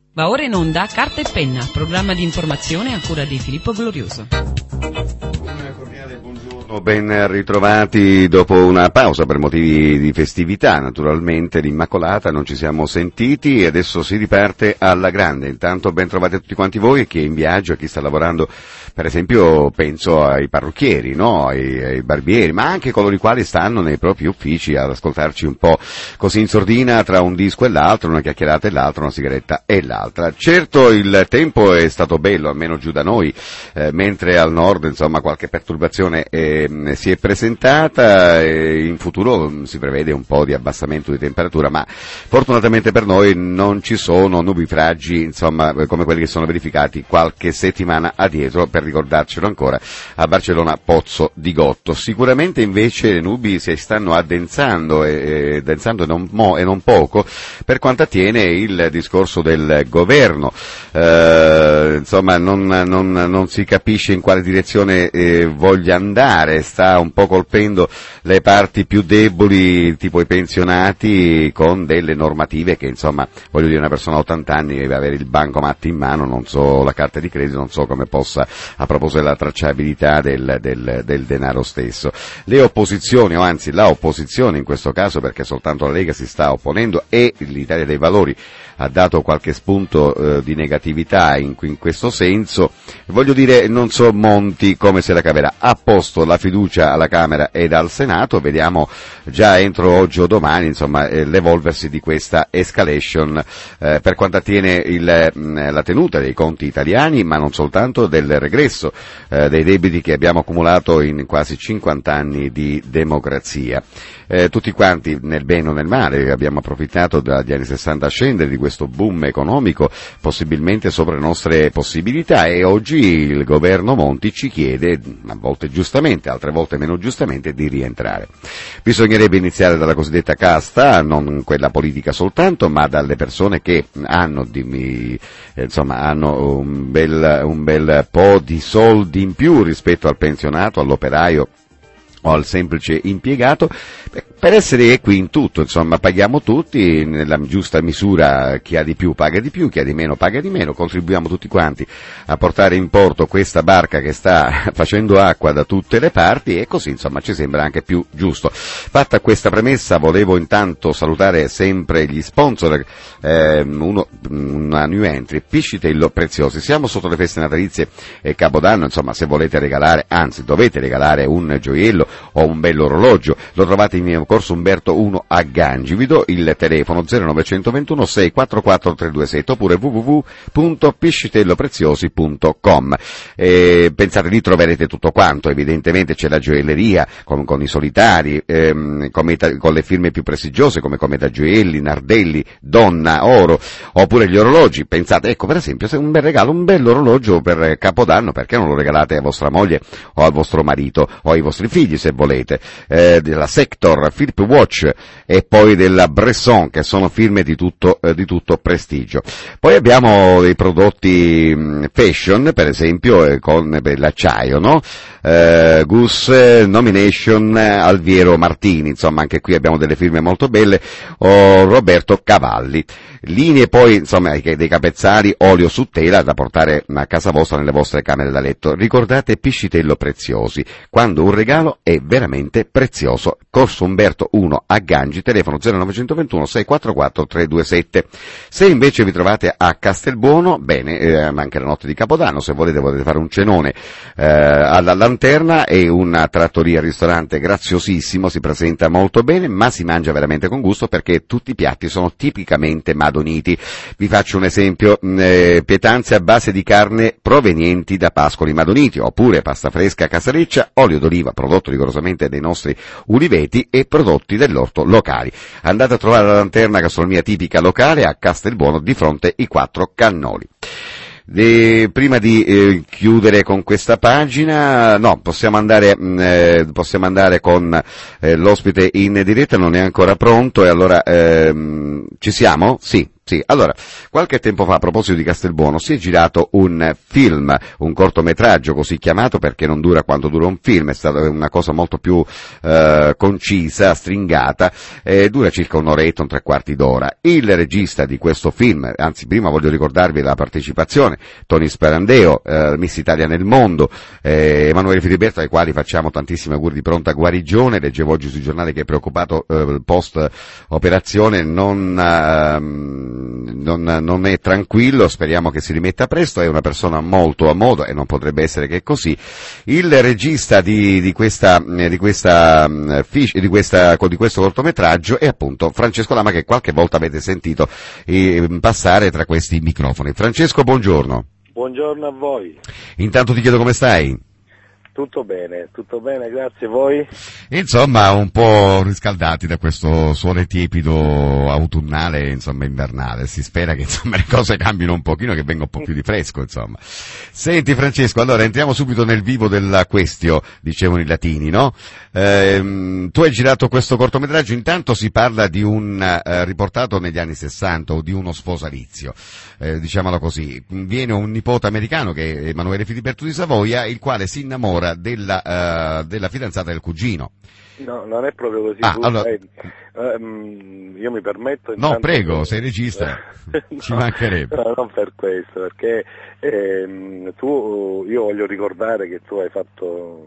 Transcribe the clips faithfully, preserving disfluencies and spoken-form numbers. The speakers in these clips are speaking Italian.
Va ora in onda Carta e Penna, programma di informazione a cura di Filippo Glorioso. Un cordiale buongiorno, ben ritrovati dopo una pausa per motivi di festività, naturalmente l'Immacolata, non ci siamo sentiti e adesso si riparte alla grande. Intanto ben trovati a tutti quanti voi, chi è in viaggio, chi sta lavorando, per esempio penso ai parrucchieri, no? ai, ai barbieri, ma anche coloro i quali stanno nei propri uffici ad ascoltarci un po' così in sordina tra un disco e l'altro, una chiacchierata e l'altra, una sigaretta e l'altra. Certo il tempo è stato bello, almeno giù da noi, eh, mentre al nord insomma qualche perturbazione eh, si è presentata e in futuro si prevede un po' di abbassamento di temperatura, ma fortunatamente per noi non ci sono nubifragi insomma come quelli che sono verificati qualche settimana addietro, per ricordarcelo ancora, a Barcellona Pozzo di Gotto. Sicuramente invece le nubi si stanno addensando e, e, densando e, non mo, e non poco per quanto attiene il discorso del governo. Eh, insomma non, non, non si capisce in quale direzione eh, voglia andare, sta un po' colpendo le parti più deboli, tipo i pensionati, con delle normative che insomma, voglio dire, una persona a ottanta anni deve avere il bancomat in mano, non so la carta di credito, non so come possa, a proposito della tracciabilità del, del, del denaro stesso. Le opposizioni, o anzi la opposizione in questo caso, perché soltanto la Lega si sta opponendo e l'Italia dei Valori ha dato qualche spunto eh, di negatività in, in questo senso, voglio dire, non so Monti come se la caverà. Ha posto la fiducia alla Camera ed al Senato, vediamo già entro oggi o domani insomma eh, l'evolversi di questa escalation eh, per quanto attiene il, mh, la tenuta dei conti italiani, ma non soltanto, del regresso eh, dei debiti che abbiamo accumulato in quasi cinquanta anni di democrazia. Eh, tutti quanti, nel bene o nel male, abbiamo approfittato dagli anni sessanta a scendere di questo boom economico, possibilmente sopra le nostre possibilità, e oggi il governo Monti ci chiede, a volte giustamente, altre volte meno giustamente, di rientrare. Bisognerebbe iniziare dalla cosiddetta casta, non quella politica soltanto, ma dalle persone che hanno, dimmi, eh, insomma, hanno un bel, un bel po' di soldi in più rispetto al pensionato, all'operaio o al semplice impiegato, per essere equi in tutto, insomma, paghiamo tutti nella giusta misura, chi ha di più paga di più, chi ha di meno paga di meno, contribuiamo tutti quanti a portare in porto questa barca che sta facendo acqua da tutte le parti, e così insomma ci sembra anche più giusto. Fatta questa premessa, volevo intanto salutare sempre gli sponsor, eh, uno, una new entry, Piscitello Preziosi. Siamo sotto le feste natalizie e Capodanno, insomma, se volete regalare, anzi dovete regalare un gioiello o un bell'orologio, lo trovate in Corso Umberto uno a Gangivido, il telefono zero nove due uno sei quattro quattro tre due sette oppure w w w punto piscitellopreziosi punto com. Eh, pensate, lì troverete tutto quanto, evidentemente c'è la gioielleria con, con i solitari, ehm, come, con le firme più prestigiose come Cometa Gioielli, Nardelli, Donna, Oro, oppure gli orologi. Pensate, ecco, per esempio, se un bel regalo, un bell'orologio per Capodanno, perché non lo regalate a vostra moglie o al vostro marito o ai vostri figli, se volete, eh, della Sector, Philip Watch e poi della Bresson, che sono firme di tutto, eh, di tutto prestigio. Poi abbiamo dei prodotti mh, fashion, per esempio, eh, con per l'acciaio, no? Eh, Gus, Nomination, Alviero Martini, insomma anche qui abbiamo delle firme molto belle, o Roberto Cavalli. Linee poi, insomma, dei capezzali, olio su tela da portare a casa vostra, nelle vostre camere da letto. Ricordate Piscitello Preziosi, quando un regalo è veramente prezioso. Corso Umberto uno a Gangi, telefono zero nove due uno sei quattro quattro tre due sette. Se invece vi trovate a Castelbuono, bene, eh, anche la notte di Capodanno, se volete potete fare un cenone eh, alla Lanterna, e una trattoria ristorante graziosissimo, si presenta molto bene, ma si mangia veramente con gusto, perché tutti i piatti sono tipicamente madoniti. Vi faccio un esempio, eh, pietanze a base di carne provenienti da pascoli madoniti, oppure pasta fresca casareccia, olio d'oliva prodotto rigorosamente dai nostri uliveti e prodotti dell'orto locali. Andate a trovare la Lanterna, gastronomia tipica locale a Castelbuono, di fronte ai Quattro Cannoli. De, prima di eh, chiudere con questa pagina, no, possiamo andare, eh, possiamo andare con eh, l'ospite in diretta, non è ancora pronto, e allora ehm, ci siamo? Sì. Sì, allora, qualche tempo fa, a proposito di Castelbuono, si è girato un film, un cortometraggio così chiamato perché non dura quanto dura un film, è stata una cosa molto più eh, concisa, stringata, eh, dura circa un'oretta, un tre quarti d'ora. Il regista di questo film, anzi prima voglio ricordarvi la partecipazione, Tony Sperandeo, eh, Miss Italia nel mondo, eh, Emanuele Filiberto, ai quali facciamo tantissimi auguri di pronta guarigione. Leggevo oggi sui giornali che è preoccupato eh, post operazione, non... Eh, Non, non è tranquillo, speriamo che si rimetta presto, è una persona molto a modo e non potrebbe essere che così. Il regista di, di questa, di questa, di questa, di questo cortometraggio è appunto Francesco Lama, che qualche volta avete sentito eh, passare tra questi microfoni. Francesco, buongiorno. Buongiorno a voi. Intanto ti chiedo come stai? Tutto bene, tutto bene, grazie a voi. Insomma, un po' riscaldati da questo sole tiepido autunnale, insomma invernale. Si spera che insomma le cose cambino un pochino, che venga un po' più di fresco, insomma. Senti Francesco, allora entriamo subito nel vivo della questio, dicevano i latini, no? Ehm, tu hai girato questo cortometraggio, intanto si parla di un eh, riportato negli anni sessanta o di uno sposalizio, eh, diciamolo così. Viene un nipote americano che è Emanuele Filiberto di Savoia, il quale si innamora della, uh, della fidanzata del cugino. No, non è proprio così. Ah, tu, allora... eh, um, io mi permetto... No, prego, che... sei regista, no, ci mancherebbe. No, non per questo, perché ehm, tu, io voglio ricordare che tu hai fatto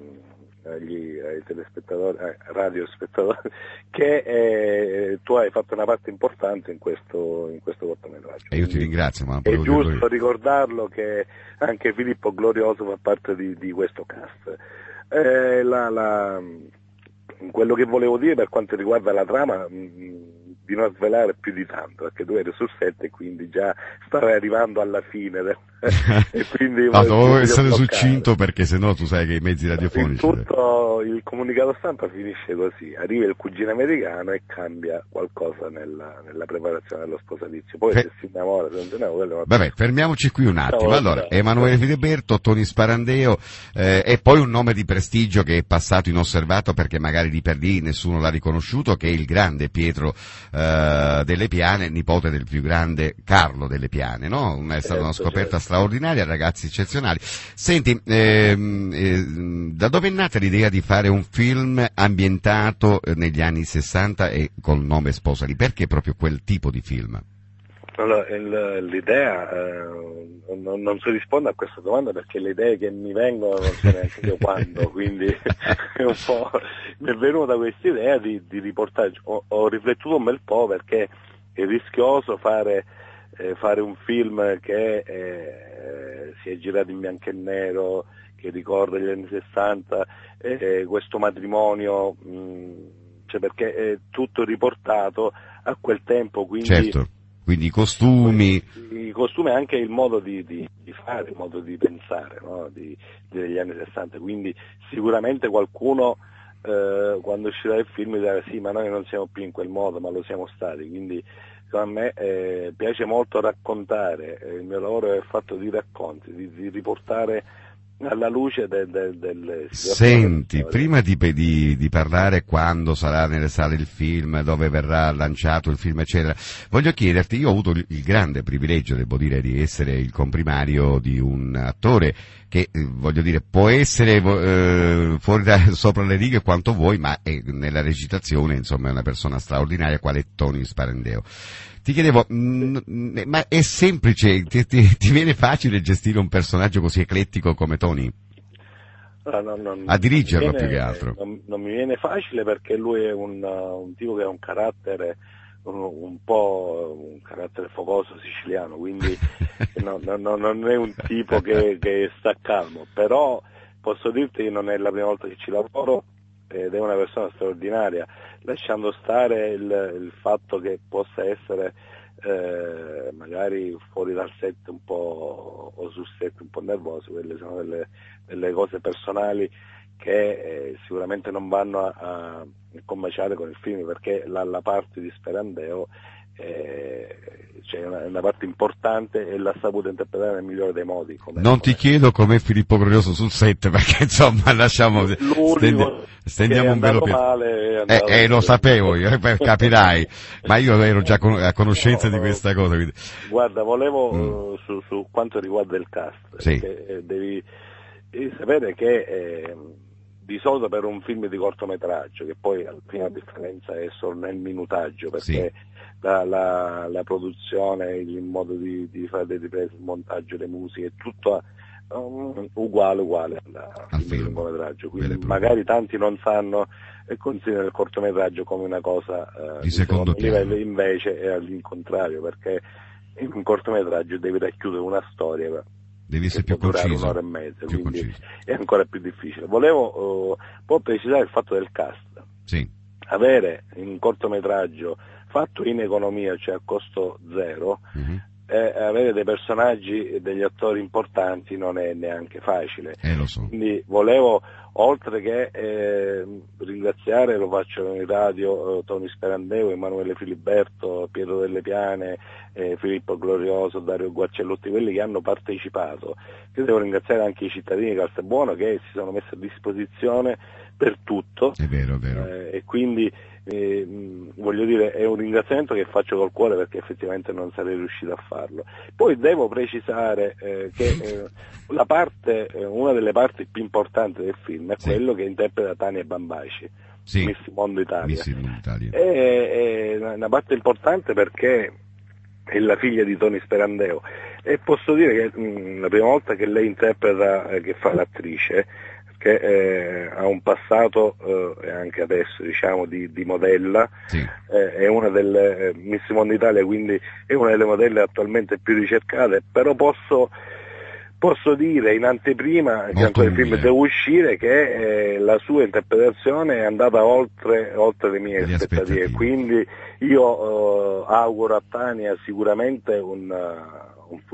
agli ai telespettatori, ai radiospettatori, che eh, tu hai fatto una parte importante in questo in questo cortometraggio. E io ti ringrazio, ma è giusto ricordarlo che anche Filippo Glorioso fa parte di, di questo cast. Eh, la, la, quello che volevo dire per quanto riguarda la trama, mh, di non svelare più di tanto, perché tu eri sul set e quindi già stavi arrivando alla fine del... e quindi no, dovevo essere bloccare. Succinto, perché sennò tu sai che i mezzi radiofonici... Il tutto, il comunicato stampa finisce così, arriva il cugino americano e cambia qualcosa nella, nella preparazione dello sposalizio, poi Fe... se si innamora, se non si innamora... Quello... Vabbè, fermiamoci qui un attimo. Allora, Emanuele Filiberto, Tony Sperandeo, eh, e poi un nome di prestigio che è passato inosservato perché magari di per lì nessuno l'ha riconosciuto, che è il grande Pietro eh, Delle Piane, nipote del più grande Carlo Delle Piane, no? È stata una scoperta straordinaria, ragazzi eccezionali. Senti, ehm, eh, da dove è nata l'idea di fare un film ambientato negli anni sessanta e col nome Sposali? Perché proprio quel tipo di film? Allora, il, l'idea, eh, non, non si risponde a questa domanda perché le idee che mi vengono non so neanche io quando, quindi è un po', mi è venuta questa idea di, di riportare, ho, ho riflettuto un bel po' perché è rischioso fare, eh, fare un film che eh, si è girato in bianco e nero, che ricorda gli anni sessanta, eh, questo matrimonio, mh, cioè perché è tutto riportato a quel tempo, quindi... Certo. Quindi i costumi... I costumi e anche il modo di, di, di fare, il modo di pensare, no? di, degli anni sessanta, quindi sicuramente qualcuno eh, quando uscirà il film dirà sì, ma noi non siamo più in quel modo, ma lo siamo stati, quindi a me eh, piace molto raccontare, eh, il mio lavoro è fatto di racconti, di, di riportare alla luce del... del, del Senti, prima di, di, di parlare quando sarà nelle sale il film, dove verrà lanciato il film, eccetera, voglio chiederti, io ho avuto il, il grande privilegio, devo dire, di essere il comprimario di un attore che, eh, voglio dire, può essere eh, fuori da, sopra le righe quanto vuoi, ma è, nella recitazione, insomma, è una persona straordinaria, quale è Tony Sperandeo. Ti chiedevo, mh, ma è semplice, ti, ti, ti viene facile gestire un personaggio così eclettico come Tony? No, no, no, a dirigerlo viene, più che altro? Non, non mi viene facile perché lui è un, un tipo che ha un carattere un, un po' un carattere focoso siciliano, quindi no, no, no, non è un tipo che, che sta calmo, però posso dirti che non è la prima volta che ci lavoro ed è una persona straordinaria, lasciando stare il, il fatto che possa essere eh, magari fuori dal set un po' o sul set un po' nervoso, quelle sono delle, delle cose personali che eh, sicuramente non vanno a, a combaciare con il film, perché la, la parte di Sperandeo eh, c'è una, una parte importante e l'ha saputa interpretare nel migliore dei modi. Come, non come... ti chiedo com'è Filippo Glorioso sul set, perché insomma lasciamo, stendi, stendiamo un velo più. Male, eh, eh, lo sapevo io, eh, capirai, ma io ero già a conoscenza no, di questa cosa. Quindi... Guarda, volevo mm. uh, su, su quanto riguarda il cast, sì. perché, eh, devi, devi sapere che eh, di solito per un film di cortometraggio, che poi alla fine la differenza è solo nel minutaggio, perché sì. la, la, la produzione, il modo di, di fare le riprese, il montaggio, le musiche, è tutto um, uguale uguale al, al film di lungometraggio, quindi magari tanti non sanno e considerano il cortometraggio come una cosa uh, di secondo livello, invece è all'incontrario, perché in un cortometraggio devi racchiudere una storia devi essere più durare conciso, un'ora e mezza, più quindi conciso. È ancora più difficile. Volevo uh, poi precisare il fatto del cast. Sì. Avere un cortometraggio fatto in economia, cioè a costo zero, mm-hmm. eh, avere dei personaggi e degli attori importanti non è neanche facile. Eh, lo so. Quindi volevo, oltre che eh, ringraziare, lo faccio in radio, eh, Tony Sperandeo, Emanuele Filiberto, Pietro Delle Piane, eh, Filippo Glorioso, Dario Guarcellotti, quelli che hanno partecipato. Io devo ringraziare anche i cittadini di Castelbuono che si sono messi a disposizione per tutto. È vero, è vero. Eh, e quindi eh, voglio dire, è un ringraziamento che faccio col cuore, perché effettivamente non sarei riuscito a farlo. Poi devo precisare eh, che eh, la parte, eh, una delle parti più importanti del film è sì. quello che interpreta Tania Bambaci, sì. Miss Mondo Italia. Miss Mondo Italia. È, è una parte importante perché è la figlia di Tony Sperandeo, e posso dire che mh, la prima volta che lei interpreta, eh, che fa l'attrice, che eh, ha un passato eh, e anche adesso diciamo di, di modella, sì. eh, è una delle eh, Miss Mondo Italia, quindi è una delle modelle attualmente più ricercate, però posso posso dire in anteprima, che ancora il film deve uscire, che eh, la sua interpretazione è andata oltre, oltre le mie aspettative. aspettative, quindi io eh, auguro a Tania sicuramente un, uh, un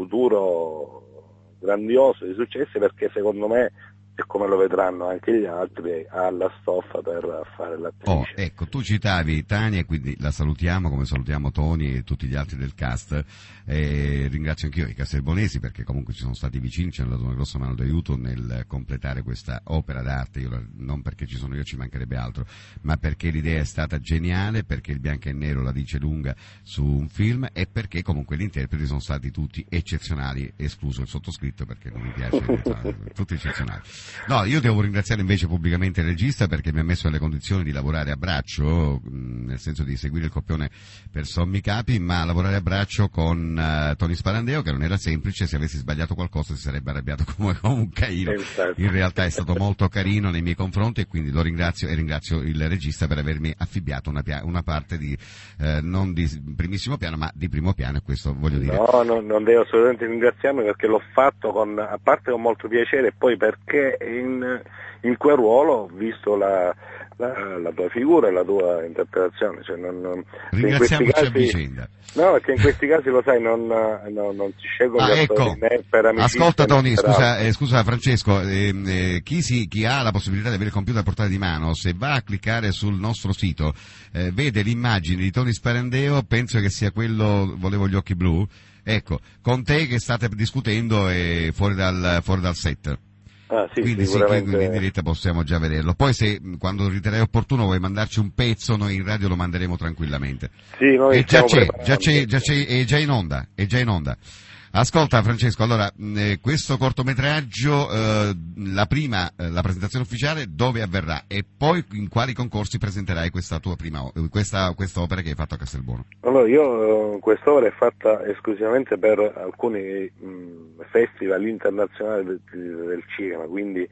futuro grandioso di successi, perché secondo me, e come lo vedranno anche gli altri, ha la stoffa per fare l'attrice. Oh, ecco, tu citavi Tania, e quindi la salutiamo come salutiamo Tony e tutti gli altri del cast. Eh, ringrazio anch'io i castelbonesi, perché comunque ci sono stati vicini, ci hanno dato una grossa mano d'aiuto nel completare questa opera d'arte. Io, non perché ci sono io, ci mancherebbe altro, ma perché l'idea è stata geniale, perché il bianco e nero la dice lunga su un film, e perché comunque gli interpreti sono stati tutti eccezionali, escluso il sottoscritto perché non mi piace, tutti eccezionali. No, io devo ringraziare invece pubblicamente il regista, perché mi ha messo nelle condizioni di lavorare a braccio, nel senso di seguire il copione per sommi capi, ma lavorare a braccio con uh, Tony Sperandeo, che non era semplice. Se avessi sbagliato qualcosa si sarebbe arrabbiato come, come un caino. In realtà è stato molto carino nei miei confronti, e quindi lo ringrazio, e ringrazio il regista per avermi affibbiato una, pia- una parte di eh, non di primissimo piano, ma di primo piano, e questo voglio dire. No, no, non devo assolutamente ringraziarmi, perché l'ho fatto con, a parte con molto piacere, e poi perché in, in quel ruolo ho visto la, la, la tua figura e la tua interpretazione. Cioè non, non, ringraziamoci casi, a vicenda. No, perché in questi casi lo sai, non, no, non si scelgono ah, gli ecco. né per amicizia. Ascolta Tony, per scusa, eh, scusa Francesco, eh, eh, chi, si, chi ha la possibilità di avere il computer a portata di mano, se va a cliccare sul nostro sito, eh, vede l'immagine di Tony Sperandeo, penso che sia quello, volevo gli occhi blu, ecco, con te che state discutendo eh, fuori dal, fuori dal set. Ah, sì, quindi sì, quindi in diretta possiamo già vederlo. Poi se quando riterrai opportuno vuoi mandarci un pezzo, noi in radio lo manderemo tranquillamente. Sì, noi e già c'è, già c'è, già c'è, è già in onda, è già in onda. Ascolta Francesco, allora eh, questo cortometraggio, eh, la prima, eh, la presentazione ufficiale dove avverrà, e poi in quali concorsi presenterai questa tua prima, questa, questa opera che hai fatto a Castelbuono? Allora, io quest'opera è fatta esclusivamente per alcuni mh, festival internazionali del, del cinema, quindi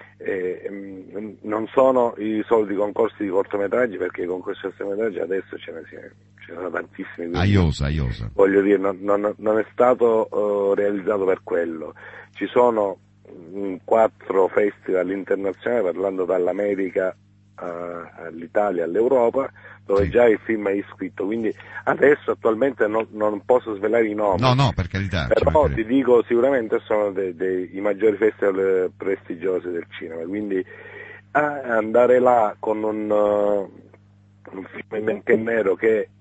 eh, mh, non sono i soliti concorsi di cortometraggi, perché i concorsi di cortometraggi adesso ce ne, ce ne sono tantissimi. Aiosa, aiosa. Voglio dire, non, non, non è stato uh, realizzato per quello. Ci sono mh, quattro festival internazionali, parlando dall'America uh, all'Italia, all'Europa, dove sì. già il film è iscritto, quindi adesso attualmente non, non posso svelare i nomi. No, no, per carità. Però ti dico, sicuramente sono dei, dei, i maggiori festival prestigiosi del cinema, quindi uh, andare là con un, uh, un film in bianco e nero che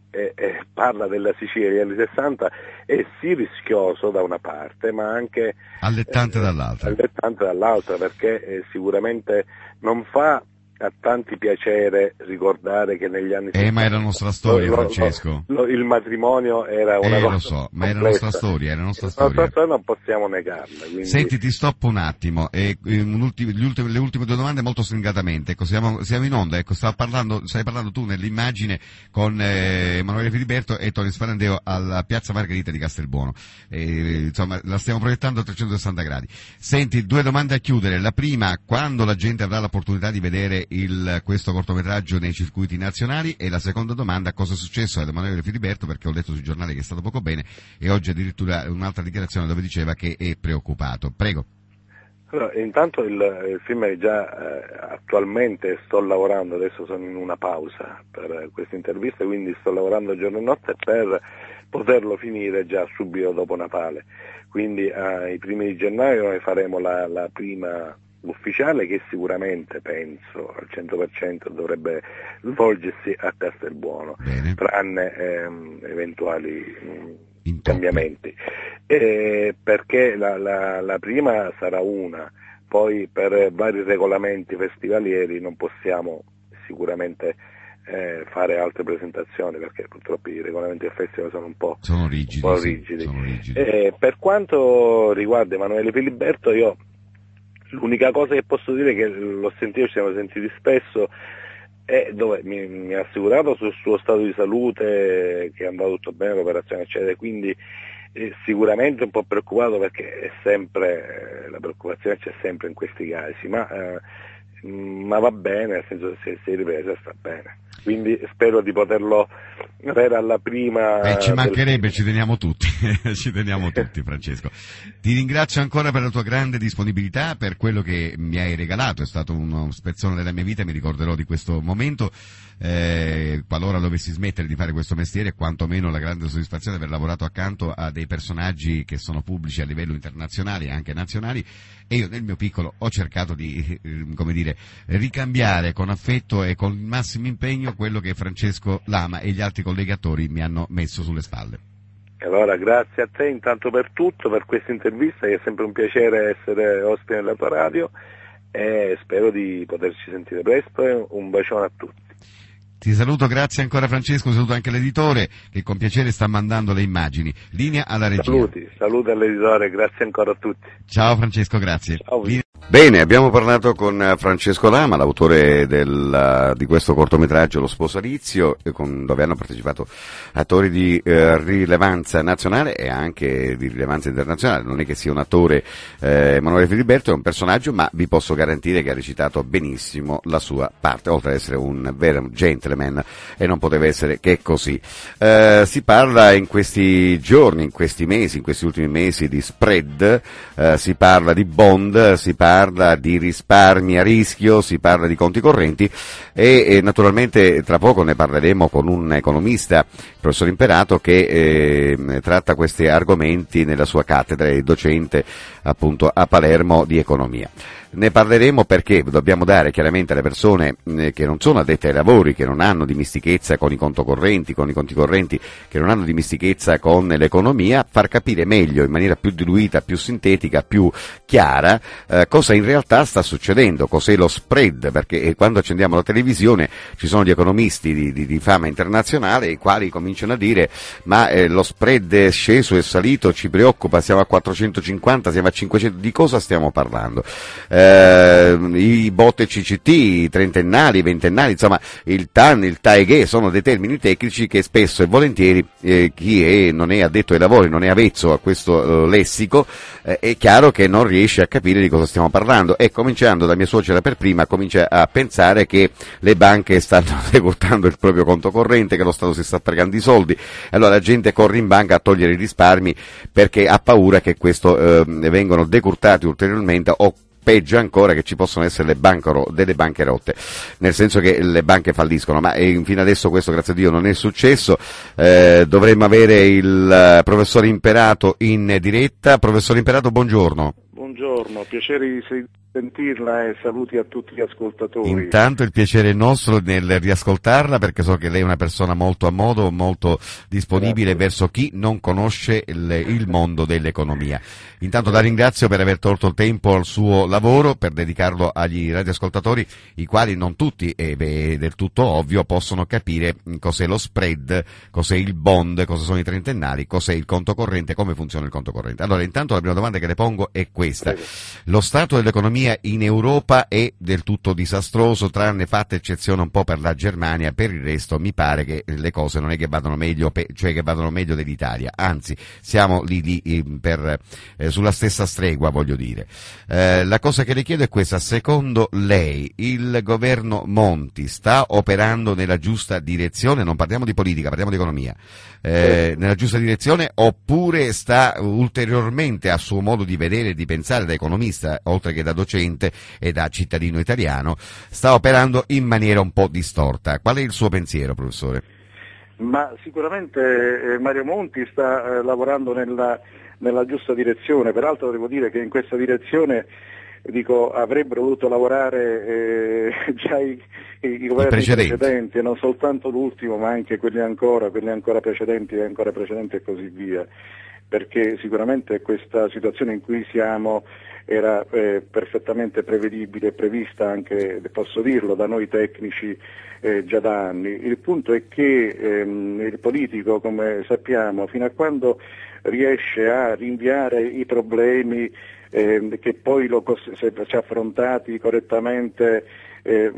eh, eh, parla della Sicilia degli anni sessanta è sì rischioso da una parte, ma anche allettante eh, dall'altra. Allettante dall'altra, perché eh, sicuramente non fa a tanti piacere ricordare che negli anni Eh, ma è la nostra storia, lo, Francesco. Lo, lo, il matrimonio era una eh, cosa lo so, ma complessa. è la nostra storia, è la nostra la storia. nostra storia non possiamo negarla. Quindi... Senti, ti stoppo un attimo, e, e un ultimo, gli ultimi, le ultime due domande molto stringatamente. Ecco, siamo, siamo in onda, ecco, stava parlando, stai parlando tu nell'immagine con eh, Emanuele Filiberto e Tony Sfarandeo alla Piazza Margherita di Castelbuono. E, insomma, la stiamo proiettando a trecentosessanta gradi. Senti, due domande a chiudere. La prima, quando la gente avrà l'opportunità di vedere il, questo cortometraggio nei circuiti nazionali? E la seconda domanda, cosa è successo ad Emanuele Filiberto, perché ho letto sui giornali che è stato poco bene e oggi addirittura un'altra dichiarazione dove diceva che è preoccupato. Prego. Allora, intanto il, il film è già eh, attualmente sto lavorando, adesso sono in una pausa per questa intervista, quindi sto lavorando giorno e notte per poterlo finire già subito dopo Natale, quindi ai primi di gennaio noi faremo la, la prima ufficiale, che sicuramente penso al cento per cento dovrebbe svolgersi a Castelbuono. Bene. Tranne ehm, eventuali mh, cambiamenti, eh, perché la, la, la prima sarà una, poi per vari regolamenti festivalieri non possiamo sicuramente eh, fare altre presentazioni, perché purtroppo i regolamenti del festival sono un po', sono rigidi. Un po' sì, rigidi. Sono rigidi. Eh, per quanto riguarda Emanuele Filiberto, io l'unica cosa che posso dire è che l'ho sentito, ci siamo sentiti spesso, è dove mi, mi ha assicurato sul suo stato di salute, che è andato tutto bene l'operazione eccetera, quindi eh, sicuramente un po' preoccupato, perché è sempre, eh, la preoccupazione c'è sempre in questi casi, ma, eh, ma va bene, nel senso che se si è ripresa sta bene. Quindi spero di poterlo avere alla prima. Eh, ci mancherebbe, del... ci teniamo tutti, ci teniamo tutti, Francesco. Ti ringrazio ancora per la tua grande disponibilità, per quello che mi hai regalato, è stato uno spezzone della mia vita, mi ricorderò di questo momento, eh, qualora dovessi smettere di fare questo mestiere, quantomeno la grande soddisfazione di aver lavorato accanto a dei personaggi che sono pubblici a livello internazionale e anche nazionali, e io nel mio piccolo ho cercato di, come dire, ricambiare con affetto e con il massimo impegno quello che Francesco Lama e gli altri colleghi attori mi hanno messo sulle spalle. Allora, grazie a te intanto per tutto, per questa intervista, che è sempre un piacere essere ospite nella tua radio, e spero di poterci sentire presto, e un bacione a tutti. Ti saluto, grazie ancora Francesco, saluto anche l'editore che con piacere sta mandando le immagini. Linea alla regia. Saluti, saluti all'editore, grazie ancora a tutti. Ciao Francesco, grazie. Ciao. Linea... Bene, abbiamo parlato con Francesco Lama, l'autore del, di questo cortometraggio Lo Sposalizio, con, dove hanno partecipato attori di eh, rilevanza nazionale e anche di rilevanza internazionale. Non è che sia un attore, eh, Emanuele Filiberto è un personaggio, ma vi posso garantire che ha recitato benissimo la sua parte, oltre ad essere un vero gentleman, e non poteva essere che così. Eh, si parla in questi giorni, in questi mesi, in questi ultimi mesi di spread, eh, si parla di bond, si parla parla di risparmi a rischio, si parla di conti correnti e, e naturalmente tra poco ne parleremo con un economista, il professor Imperato, che eh, tratta questi argomenti nella sua cattedra, è docente appunto a Palermo di economia. Ne parleremo perché dobbiamo dare chiaramente alle persone eh, che non sono addette ai lavori, che non hanno dimistichezza con i conti correnti, con i conti correnti, che non hanno dimistichezza con l'economia, far capire meglio, in maniera più diluita, più sintetica, più chiara, eh, cosa in realtà sta succedendo, cos'è lo spread, perché quando accendiamo la televisione ci sono gli economisti di, di, di fama internazionale, i quali cominciano a dire ma eh, lo spread è sceso, è salito, ci preoccupa, siamo a quattrocentocinquanta, siamo a cinquecento, di cosa stiamo parlando? Eh, i botte C C T, i trentennali, i ventennali, insomma il T A N, il T A E G E sono dei termini tecnici che spesso e volentieri eh, chi è, non è addetto ai lavori, non è avvezzo a questo eh, lessico, eh, è chiaro che non riesce a capire di cosa stiamo parlando, e cominciando da mia suocera per prima comincia a pensare che le banche stanno decurtando il proprio conto corrente, che lo Stato si sta fregando i soldi, allora la gente corre in banca a togliere i risparmi perché ha paura che questo eh, vengano decurtati ulteriormente, o peggio ancora che ci possono essere le banche, delle banche rotte, nel senso che le banche falliscono, ma eh, fino adesso questo grazie a Dio non è successo. Eh, dovremmo avere il uh, professor Imperato in diretta. Professor Imperato, buongiorno. Buongiorno, piacere di sentire sentirla e saluti a tutti gli ascoltatori. Intanto il piacere è nostro nel riascoltarla, perché so che lei è una persona molto a modo, molto disponibile Grazie. verso chi non conosce il, il mondo dell'economia. Intanto la ringrazio per aver tolto tempo al suo lavoro per dedicarlo agli radioascoltatori, i quali non tutti, è del tutto ovvio, possono capire cos'è lo spread, cos'è il bond, cosa sono i trentennali, cos'è il conto corrente, come funziona il conto corrente. Allora, intanto la prima domanda che le pongo è questa. Lo stato dell'economia in Europa è del tutto disastroso, tranne fatta eccezione un po' per la Germania, per il resto mi pare che le cose non è che vadano meglio, cioè che vadano meglio dell'Italia, anzi siamo lì, lì per, eh, sulla stessa stregua, voglio dire. Eh, la cosa che le chiedo è questa: secondo lei il governo Monti sta operando nella giusta direzione? Non parliamo di politica, parliamo di economia. Eh, nella giusta direzione, oppure sta ulteriormente, a suo modo di vedere e di pensare da economista, oltre che da docente e da cittadino italiano, sta operando in maniera un po' distorta? Qual è il suo pensiero, professore? Ma sicuramente eh, Mario Monti sta eh, lavorando nella, nella giusta direzione, peraltro devo dire che in questa direzione dico, avrebbero dovuto lavorare eh, già i, i governi precedenti. precedenti, non soltanto l'ultimo ma anche quelli ancora, quelli ancora precedenti e ancora precedenti e così via, perché sicuramente questa situazione in cui siamo era eh, perfettamente prevedibile e prevista anche, posso dirlo, da noi tecnici eh, già da anni. Il punto è che ehm, il politico, come sappiamo, fino a quando riesce a rinviare i problemi eh, che poi lo, se affrontati correttamente eh,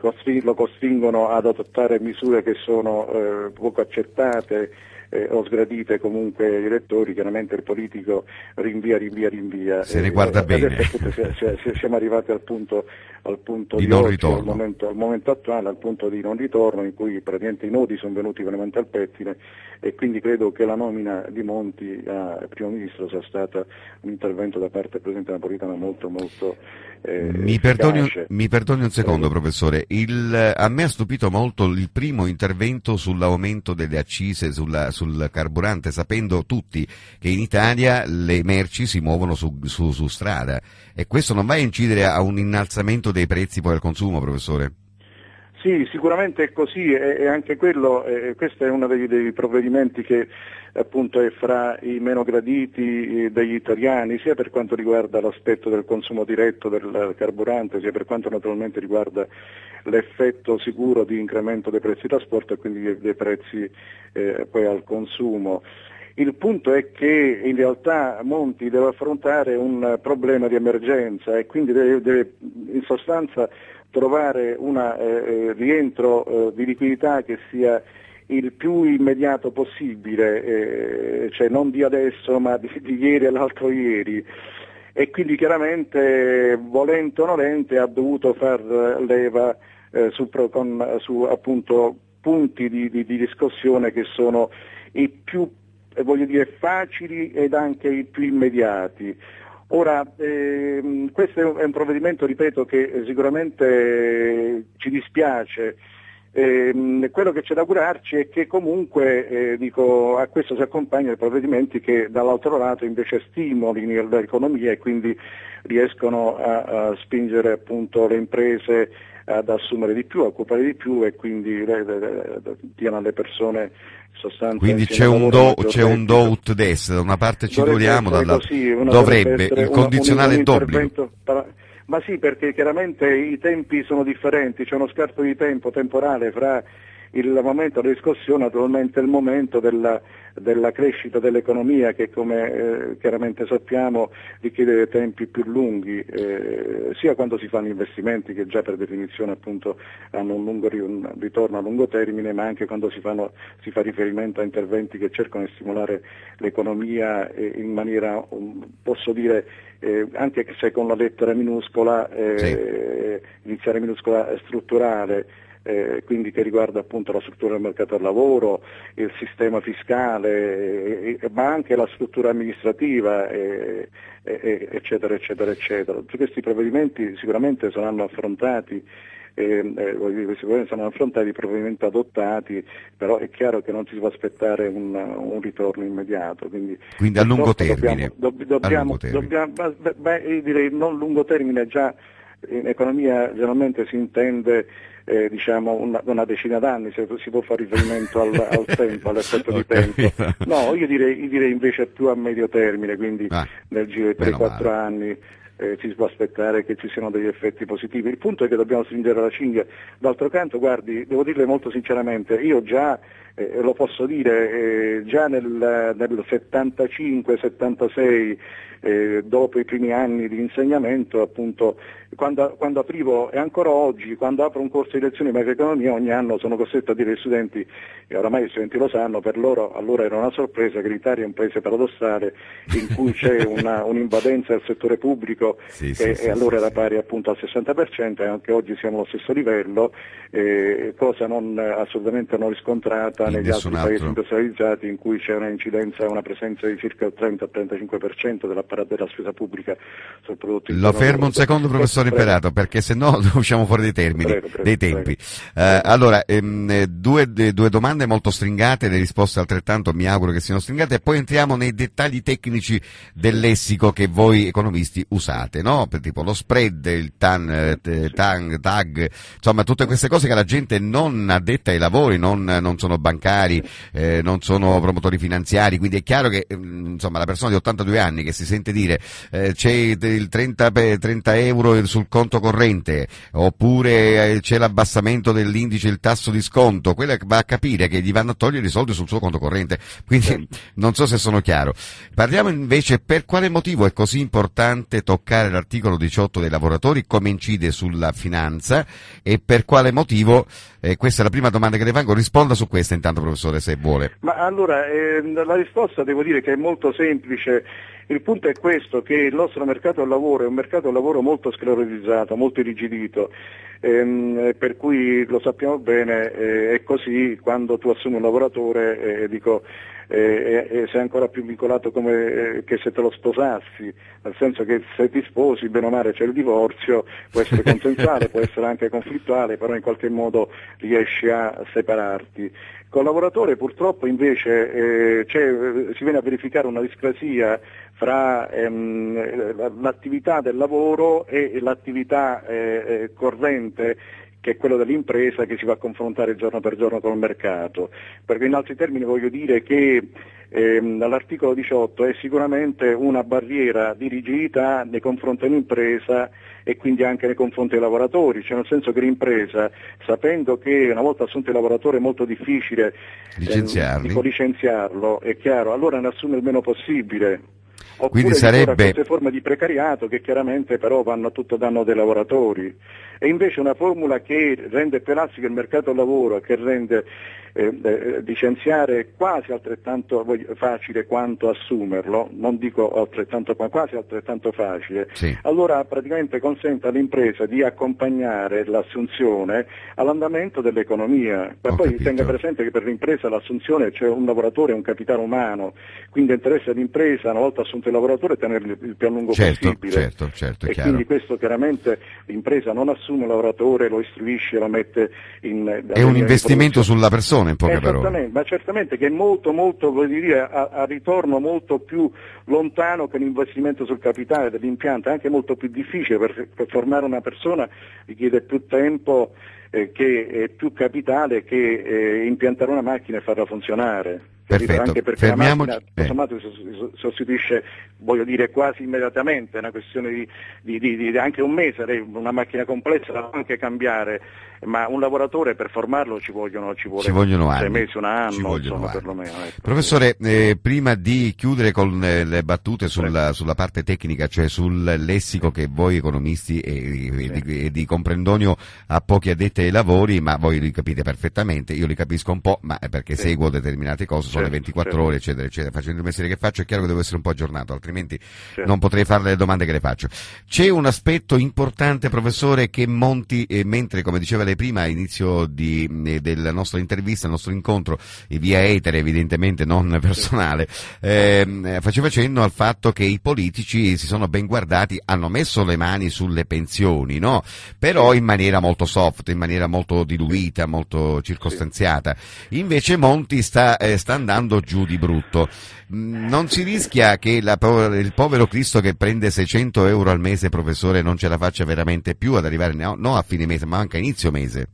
lo costringono ad adottare misure che sono eh, poco accettate eh, o sgradite comunque ai elettori, chiaramente il politico rinvia, rinvia, rinvia. Se ne guarda eh, bene. Adesso appunto, si, si, siamo arrivati al punto, al punto di, di non oggi, ritorno. al momento, al momento attuale, al punto di non ritorno, in cui praticamente i nodi sono venuti veramente al pettine, e quindi credo che la nomina di Monti a primo ministro sia stata un intervento da parte del Presidente Napolitano molto molto eh, mi, perdoni, mi perdoni un secondo, Prego. professore. Il, a me ha stupito molto il primo intervento sull'aumento delle accise sulla, sul carburante, sapendo tutti che in Italia le merci si muovono su, su, su strada, e questo non va a incidere a un innalzamento dei prezzi poi al consumo, professore? Sì, sicuramente è così, e, e anche quello, eh, questo è uno dei, dei provvedimenti che appunto è fra i meno graditi eh, degli italiani, sia per quanto riguarda l'aspetto del consumo diretto del carburante, sia per quanto naturalmente riguarda l'effetto sicuro di incremento dei prezzi di trasporto e quindi dei, dei prezzi eh, poi al consumo. Il punto è che in realtà Monti deve affrontare un problema di emergenza e quindi deve, deve in sostanza trovare un eh, rientro eh, di liquidità che sia il più immediato possibile, eh, cioè non di adesso ma di, di ieri all'altro ieri, e quindi chiaramente volente o nolente ha dovuto far leva eh, su, con, su appunto punti di, di, di riscossione che sono i più eh, voglio dire facili ed anche i più immediati. Ora, ehm, questo è un, è un provvedimento, ripeto, che sicuramente eh, ci dispiace. Ehm, quello che c'è da augurarci è che comunque eh, dico, a questo si accompagnano provvedimenti che dall'altro lato invece stimolino l'economia e quindi riescono a, a spingere appunto le imprese ad assumere di più, a occupare di più e quindi le, le, le, diano alle persone sostanza. Quindi c'è un, do, c'è un do ut des, da una parte ci duoliamo, dalla... così, dovrebbe, dovrebbe il condizionale è d'obbligo. Ma sì, perché chiaramente i tempi sono differenti, c'è uno scarto di tempo temporale fra il momento della riscossione, naturalmente il momento della, della crescita dell'economia che come eh, chiaramente sappiamo richiede tempi più lunghi, eh, sia quando si fanno investimenti che già per definizione appunto hanno un, lungo, un ritorno a lungo termine, ma anche quando si, fanno, si fa riferimento a interventi che cercano di stimolare l'economia eh, in maniera, um, posso dire, eh, anche se con la lettera minuscola, eh, sì. iniziale minuscola strutturale, Eh, quindi che riguarda appunto la struttura del mercato del lavoro, il sistema fiscale, eh, ma anche la struttura amministrativa, eh, eh, eccetera, eccetera, eccetera. Tutti questi provvedimenti sicuramente saranno affrontati eh, eh, sicuramente saranno affrontati i provvedimenti adottati, però è chiaro che non si può aspettare un, un ritorno immediato. Quindi, quindi a lungo termine. Dobbiamo, do, dobbiamo, a lungo termine. dobbiamo beh, beh, io direi non lungo termine, già in economia generalmente si intende eh, diciamo una, una decina d'anni, se si può fare riferimento al, al tempo, all'effetto di tempo. No, io direi, io direi invece più a medio termine, quindi ah, nel giro di tre quattro anni eh, si può aspettare che ci siano degli effetti positivi. Il punto è che dobbiamo stringere la cinghia. D'altro canto, guardi, devo dirle molto sinceramente, io già eh, lo posso dire, eh, già nel, nel settantacinque settantasei, eh, dopo i primi anni di insegnamento, appunto, quando, quando aprivo, e ancora oggi, quando apro un corso di lezioni di macroeconomia, ogni anno sono costretto a dire ai studenti, e oramai gli studenti lo sanno, per loro allora era una sorpresa, che l'Italia è un paese paradossale in cui c'è una, un'invadenza del settore pubblico sì, che sì, e allora sì, era pari appunto al sessanta per cento, e anche oggi siamo allo stesso livello, eh, cosa non assolutamente non riscontrata in negli altri altro. paesi industrializzati, in cui c'è una incidenza, una presenza di circa il trenta trentacinque per cento dell'apparato della spesa pubblica sul prodotto interno. Lo fermo un secondo, professore Imperato, perché se no usciamo fuori dei termini, prego, prego, dei tempi. Prego. Uh, allora, ehm, due, due domande molto stringate, le risposte altrettanto mi auguro che siano stringate, e poi entriamo nei dettagli tecnici del lessico che voi economisti usate, no? Per tipo lo spread, il tan, eh, tang, tag, insomma tutte queste cose che la gente non addetta ai lavori, non, non sono bancari, eh, non sono promotori finanziari, quindi è chiaro che insomma la persona di ottantadue anni che si sente dire eh, c'è il trenta, trenta euro sul conto corrente, oppure c'è l'abbassamento dell'indice, il tasso di sconto, quella va a capire che gli vanno a togliere i soldi sul suo conto corrente, quindi non so se sono chiaro. Parliamo invece per quale motivo è così importante toccare l'articolo diciotto dei lavoratori, come incide sulla finanza, e per quale motivo, eh, questa è la prima domanda che le fanno, risponda su questa intanto, professore, se vuole. Ma allora, eh, la risposta devo dire che è molto semplice. Il punto è questo, che il nostro mercato del lavoro è un mercato del lavoro molto scleroticizzato, molto irrigidito, ehm, per cui lo sappiamo bene, eh, è così quando tu assumi un lavoratore, eh, dico, eh, eh, sei ancora più vincolato come eh, che se te lo sposassi, nel senso che se ti sposi, bene o male c'è il divorzio, può essere consensuale, può essere anche conflittuale, però in qualche modo riesci a separarti. Col lavoratore purtroppo invece eh, c'è, si viene a verificare una discrasia fra ehm, l'attività del lavoro e l'attività eh, corrente, che è quello dell'impresa, che si va a confrontare giorno per giorno con il mercato. Perché in altri termini voglio dire che ehm, l'articolo diciotto è sicuramente una barriera di rigidità nei confronti dell'impresa e quindi anche nei confronti dei lavoratori, cioè nel senso che l'impresa, sapendo che una volta assunto il lavoratore è molto difficile licenziarli, eh, dico, licenziarlo, è chiaro, allora ne assume il meno possibile. Oppure quindi sarebbe queste forme di precariato che chiaramente però vanno a tutto danno dei lavoratori. E invece una formula che rende più elastico il mercato del lavoro e che rende eh, eh, licenziare quasi altrettanto facile quanto assumerlo, non dico altrettanto, ma quasi altrettanto facile, sì. Allora praticamente consente all'impresa di accompagnare l'assunzione all'andamento dell'economia. Ma Ho poi capito. tenga presente che per l'impresa l'assunzione, cioè un lavoratore è un capitale umano, quindi interessa all'impresa, una volta assunto il lavoratore, tenerlo il più a lungo certo, possibile. Certo, certo, è e chiaro. Quindi questo chiaramente l'impresa non assume un lavoratore, lo istruisce, lo mette in... È un investimento sulla persona, in poche Esattamente, parole. ma certamente che è molto, molto, voglio dire, a, a ritorno molto più lontano che l'investimento sul capitale dell'impianto, è anche molto più difficile, per, per formare una persona richiede più tempo eh, che eh, più capitale che eh, impiantare una macchina e farla funzionare. Perfetto, Anche perché fermiamoci. la macchina, insomma, eh. sostituisce, voglio dire, quasi immediatamente, è una questione di, di, di, di anche un mese, una macchina complessa la può anche cambiare, ma un lavoratore per formarlo ci vogliono, ci vuole ci vogliono sei anni. mesi, un anno, ci vogliono insomma, anni. perlomeno. Ecco. Professore, eh, prima di chiudere con eh, le battute sulla, sulla parte tecnica, cioè sul lessico che voi economisti e, e, di, e di comprendonio a pochi addetti durante i lavori, ma voi li capite perfettamente, io li capisco un po', ma è perché sì. seguo determinate cose, sono certo, le ventiquattro certo. ore, eccetera, eccetera, facendo il mestiere che faccio, è chiaro che devo essere un po' aggiornato, altrimenti certo. non potrei fare le domande che le faccio. C'è un aspetto importante, professore, che Monti, eh, mentre, come diceva lei prima, all'inizio di, eh, della nostra intervista, il nostro incontro, eh, via etere, evidentemente non personale, eh, faceva cenno al fatto che i politici si sono ben guardati, hanno messo le mani sulle pensioni, no? Però in maniera molto soft, in maniera molto diluita, molto circostanziata. Invece Monti sta, eh, sta andando giù di brutto. Non si rischia che la, il povero Cristo che prende seicento euro al mese, professore, non ce la faccia veramente più ad arrivare no, no a fine mese, ma anche a inizio mese?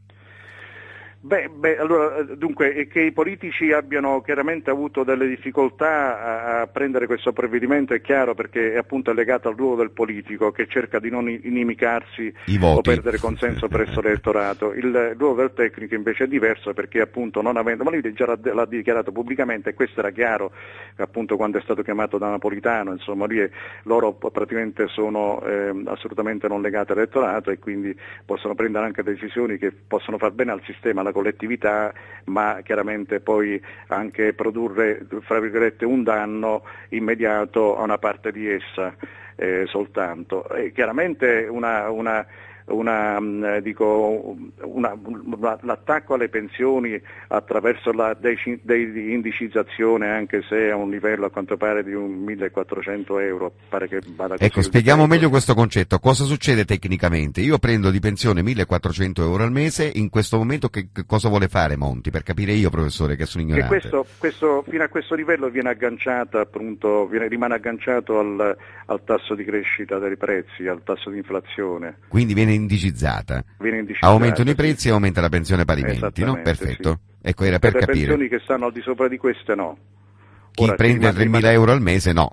Beh, beh, allora, dunque, che i politici abbiano chiaramente avuto delle difficoltà a, a prendere questo provvedimento è chiaro, perché è appunto legato al ruolo del politico che cerca di non inimicarsi o perdere consenso presso l'elettorato. Il ruolo del tecnico invece è diverso, perché appunto non avendo, ma lui già l'ha, l'ha dichiarato pubblicamente, e questo era chiaro appunto quando è stato chiamato da Napolitano, insomma lui è, loro praticamente sono eh, assolutamente non legati all'elettorato e quindi possono prendere anche decisioni che possono far bene al sistema, alla collettività, ma chiaramente poi anche produrre, fra virgolette, un danno immediato a una parte di essa eh, soltanto. E chiaramente una, una Una, dico, una, una, l'attacco alle pensioni attraverso la deindicizzazione, anche se a un livello a quanto pare di un millequattrocento euro, pare che vada così. Ecco, spieghiamo meglio questo concetto. Cosa succede tecnicamente? Io prendo di pensione millequattrocento euro al mese, in questo momento che, che cosa vuole fare Monti? Per capire io, professore, che sono ignorante. Che questo, questo, fino a questo livello viene agganciata, appunto, viene, rimane agganciato al, al tasso di crescita dei prezzi, al tasso di inflazione. Quindi viene indicizzata, viene indicizzata aumentano sì. i prezzi e aumenta la pensione parimenti, no? Perfetto. Sì. Ecco, era per, per capire. le pensioni che stanno al di sopra di queste no. Chi Ora, prende tremila euro al mese no,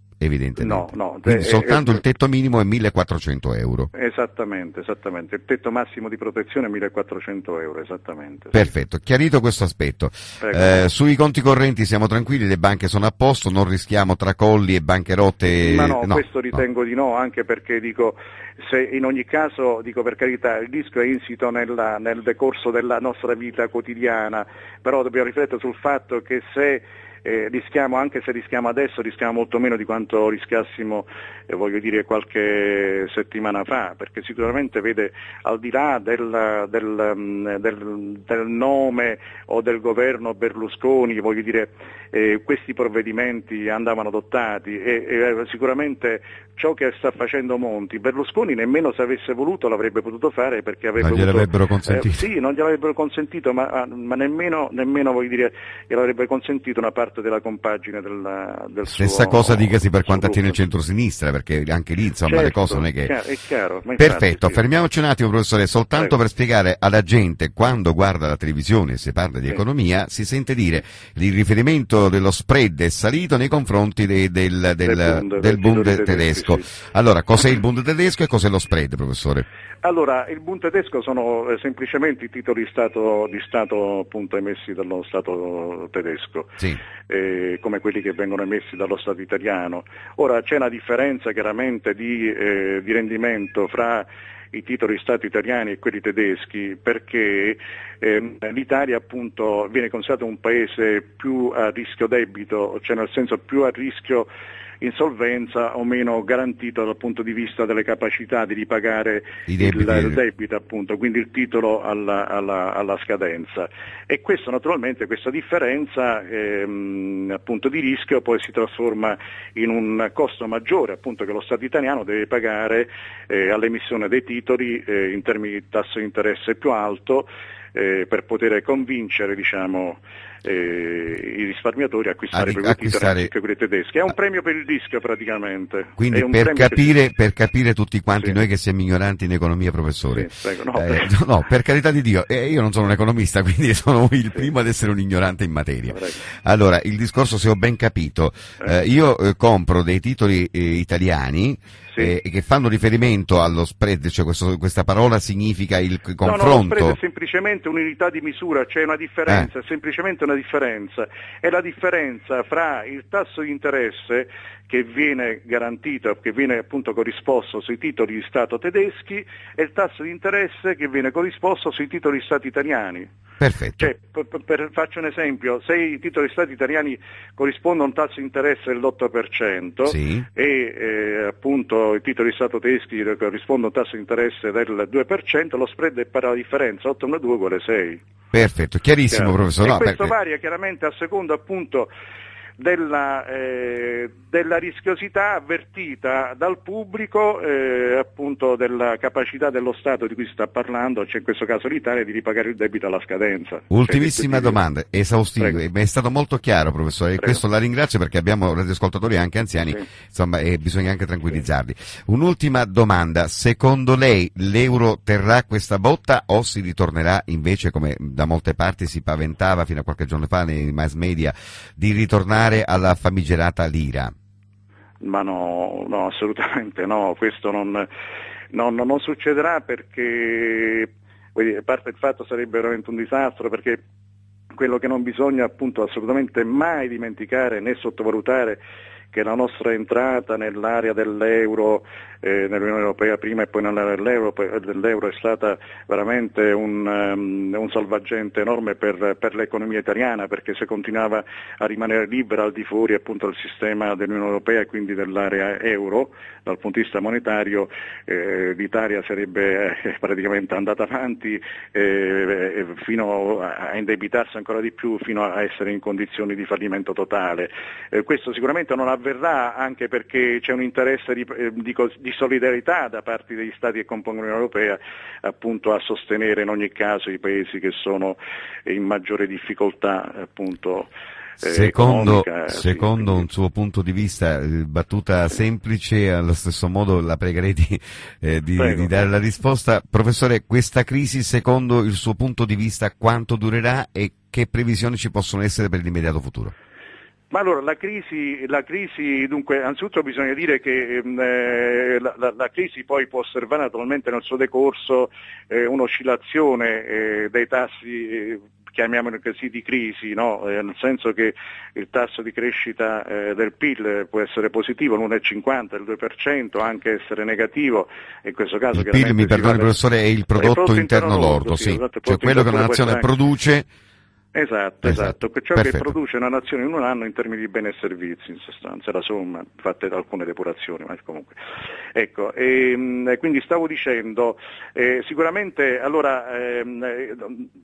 No, evidentemente. no. Quindi eh, soltanto eh, il tetto minimo è millequattrocento euro. Esattamente, esattamente. Il tetto massimo di protezione è millequattrocento euro, esattamente. Sì. Perfetto, chiarito questo aspetto. Eh, sui conti correnti siamo tranquilli, le banche sono a posto, non rischiamo tracolli e bancherotte? Ma no, no questo ritengo no. di no, anche perché dico, se in ogni caso, dico per carità, il rischio è insito nella, nel decorso della nostra vita quotidiana, però dobbiamo riflettere sul fatto che se Eh, rischiamo, anche se rischiamo adesso, rischiamo molto meno di quanto rischiassimo eh, voglio dire qualche settimana fa, perché sicuramente vede, al di là del, del, del, del nome o del governo Berlusconi, voglio dire eh, questi provvedimenti andavano adottati e, e sicuramente ciò che sta facendo Monti, Berlusconi nemmeno se avesse voluto l'avrebbe potuto fare, perché avrebbe non gliel'avrebbero avuto, consentito. Eh, sì, non gliel'avrebbero consentito, ma, ma nemmeno, nemmeno voglio dire, gliel'avrebbe consentito una parte della compagine del, del Stessa suo, cosa dicasi per quanto gruppo. attiene il centro-sinistra, perché anche lì insomma certo, le cose non è che... È chiaro, ma Perfetto, infatti, sì. Fermiamoci un attimo, professore, soltanto Prego. per spiegare alla gente, quando guarda la televisione e si parla di sì. economia, si sente dire il riferimento dello spread è salito nei confronti de, del, del, del, Bund, del Bund tedeschi, tedesco. sì. Allora, cos'è il Bund tedesco e cos'è lo spread, professore? Allora, il Bund tedesco sono eh, semplicemente i titoli di Stato, di Stato appunto emessi dallo Stato tedesco, Sì. eh, come quelli che vengono emessi dallo Stato italiano. Ora c'è una differenza chiaramente di, eh, di rendimento fra i titoli di Stato italiani e quelli tedeschi, perché eh, l'Italia appunto viene considerato un paese più a rischio debito, cioè nel senso più a rischio insolvenza o meno garantito dal punto di vista delle capacità di ripagare il, il debito, appunto, quindi il titolo alla, alla, alla scadenza. E questo naturalmente, questa differenza ehm, appunto di rischio poi si trasforma in un costo maggiore appunto che lo Stato italiano deve pagare eh, all'emissione dei titoli eh, in termini di tasso di interesse più alto eh, per poter convincere, diciamo, Eh, i risparmiatori a acquistare Ad, i propri acquistare... titoli, quelli tedeschi. È un premio per il rischio praticamente. Quindi è un per capire, che... per capire tutti quanti sì. noi che siamo ignoranti in economia, professore, sì, prego, no, eh, no, per carità di Dio, eh, io non sono un economista, quindi sono il sì. primo ad essere un ignorante in materia. Prego. Allora, il discorso, se ho ben capito, eh, io eh, compro dei titoli eh, italiani sì. eh, che fanno riferimento allo spread, cioè questo, questa parola significa il confronto. No, no, lo spread è semplicemente un'unità di misura, c'è una differenza, eh. è semplicemente una differenza. È la differenza fra il tasso di interesse che viene garantito, che viene appunto corrisposto sui titoli di Stato tedeschi e il tasso di interesse che viene corrisposto sui titoli di Stato italiani. Perfetto. Cioè, per, per, faccio un esempio, se i titoli di Stato italiani corrispondono a un tasso di interesse dell'otto per cento sì. e eh, appunto i titoli di Stato tedeschi corrispondono a un tasso di interesse del due per cento, lo spread è per la differenza, otto meno due uguale sei. Perfetto, chiarissimo Chiaro. professore. E no, questo perché... varia chiaramente a seconda appunto della, eh, della rischiosità avvertita dal pubblico, eh, appunto della capacità dello Stato di cui si sta parlando, cioè in questo caso l'Italia, di ripagare il debito alla scadenza. Ultimissima cioè, domanda, esaustivo, Prego. è stato molto chiaro professore, e Prego. questo la ringrazio perché abbiamo radioascoltatori anche anziani, Sì. insomma, e bisogna anche tranquillizzarli. Un'ultima domanda, secondo lei l'euro terrà questa botta o si ritornerà invece, come da molte parti si paventava fino a qualche giorno fa nei mass media, di ritornare alla famigerata lira? Ma no, no, assolutamente no, questo non, non, non succederà perché, a parte il fatto sarebbe veramente un disastro, perché quello che non bisogna appunto assolutamente mai dimenticare né sottovalutare che la nostra entrata nell'area dell'euro, eh, nell'Unione Europea prima e poi nell'area dell'euro, dell'euro è stata veramente un, um, un salvagente enorme per, per l'economia italiana, perché se continuava a rimanere libera al di fuori appunto del sistema dell'Unione Europea e quindi dell'area euro, dal punto di vista monetario eh, l'Italia sarebbe eh, praticamente andata avanti eh, fino a indebitarsi ancora di più, fino a essere in condizioni di fallimento totale. Eh, questo sicuramente non avverrà, anche perché c'è un interesse di, di, di solidarietà da parte degli Stati che compongono l'Unione Europea appunto a sostenere in ogni caso i paesi che sono in maggiore difficoltà appunto. Secondo, eh, secondo sì, un suo punto di vista, battuta sì. semplice, allo stesso modo la pregherei di, eh, di, di dare la risposta. Professore, questa crisi secondo il suo punto di vista quanto durerà e che previsioni ci possono essere per l'immediato futuro? Ma allora la crisi, la crisi dunque, anzitutto bisogna dire che eh, la, la, la crisi poi può osservare naturalmente nel suo decorso eh, un'oscillazione eh, dei tassi, eh, chiamiamoli così, di crisi, no? eh, nel senso che il tasso di crescita eh, del P I L può essere positivo, l'uno virgola cinquanta, il due per cento, anche essere negativo, in questo caso il P I L, mi perdoni professore, è il prodotto, il prodotto interno, interno lordo, lordo sì, sì. Esatto, cioè quello che una nazione produce. Esatto, esatto, esatto. ciò Perfetto. che produce una nazione in un anno in termini di beni e servizi, in sostanza, la somma, fatte da alcune depurazioni, ma comunque. Ecco, e, quindi stavo dicendo, eh, sicuramente, allora, ehm, eh,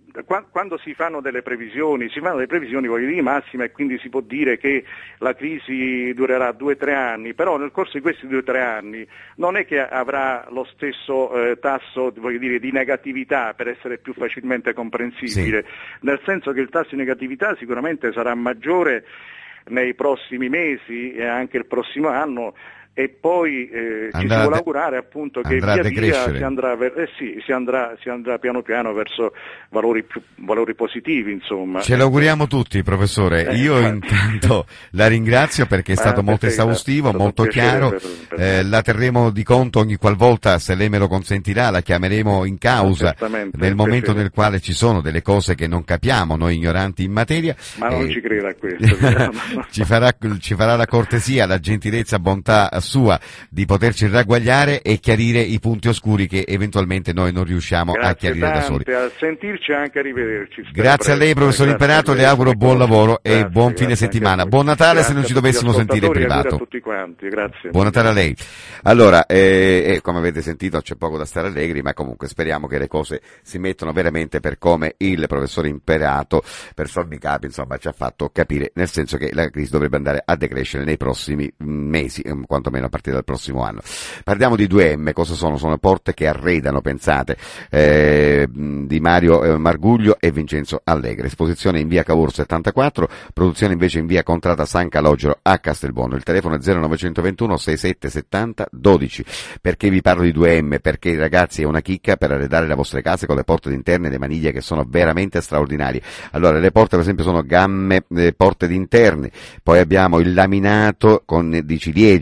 quando si fanno delle previsioni, si fanno delle previsioni, voglio dire, massima, e quindi si può dire che la crisi durerà due o tre anni, però nel corso di questi due o tre anni non è che avrà lo stesso eh, tasso, voglio dire, di negatività, per essere più facilmente comprensibile, sì. Nel senso che il tasso di negatività sicuramente sarà maggiore nei prossimi mesi e anche il prossimo anno, e poi eh, ci si vuole augurare appunto che via via si andrà, ver- eh sì, si, andrà, si andrà piano piano verso valori, più, valori positivi, insomma. Ce l'auguriamo tutti, professore. Eh, Io infatti. intanto la ringrazio perché è stato molto esaustivo, molto chiaro. Per, per eh, la terremo di conto ogni qualvolta, se lei me lo consentirà, la chiameremo in causa nel momento piacere. Nel quale ci sono delle cose che non capiamo, noi ignoranti in materia. Ma non eh, ci creda a questo. Diciamo. ci, farà, ci farà la cortesia, la gentilezza, bontà sua di poterci ragguagliare e chiarire i punti oscuri che eventualmente noi non riusciamo grazie a chiarire tante, da soli. A sentirci e anche a rivederci. Grazie a lei, professor Imperato, le auguro buon lavoro grazie, e buon fine settimana. Buon Natale se non ci dovessimo sentire in privato. A tutti quanti, grazie. Buon Natale a lei. Allora, eh, eh, come avete sentito c'è poco da stare allegri, ma comunque speriamo che le cose si mettano veramente per come il professor Imperato, per sommi capi, insomma, ci ha fatto capire, nel senso che la crisi dovrebbe andare a decrescere nei prossimi mesi, quantomeno a partire dal prossimo anno. Parliamo di due emme, cosa sono? Sono porte che arredano, pensate, eh, di Mario Marguglio e Vincenzo Allegri. Esposizione in via Cavour settantaquattro, produzione invece in via Contrada San Calogero a Castelbuono. Il telefono è zero novecentoventuno sessantasette settanta dodici. Perché vi parlo di due emme? Perché ragazzi è una chicca per arredare le vostre case con le porte interne e le maniglie che sono veramente straordinarie. Allora, le porte per esempio sono gamme eh, porte d'interni, poi abbiamo il laminato con di ciliegio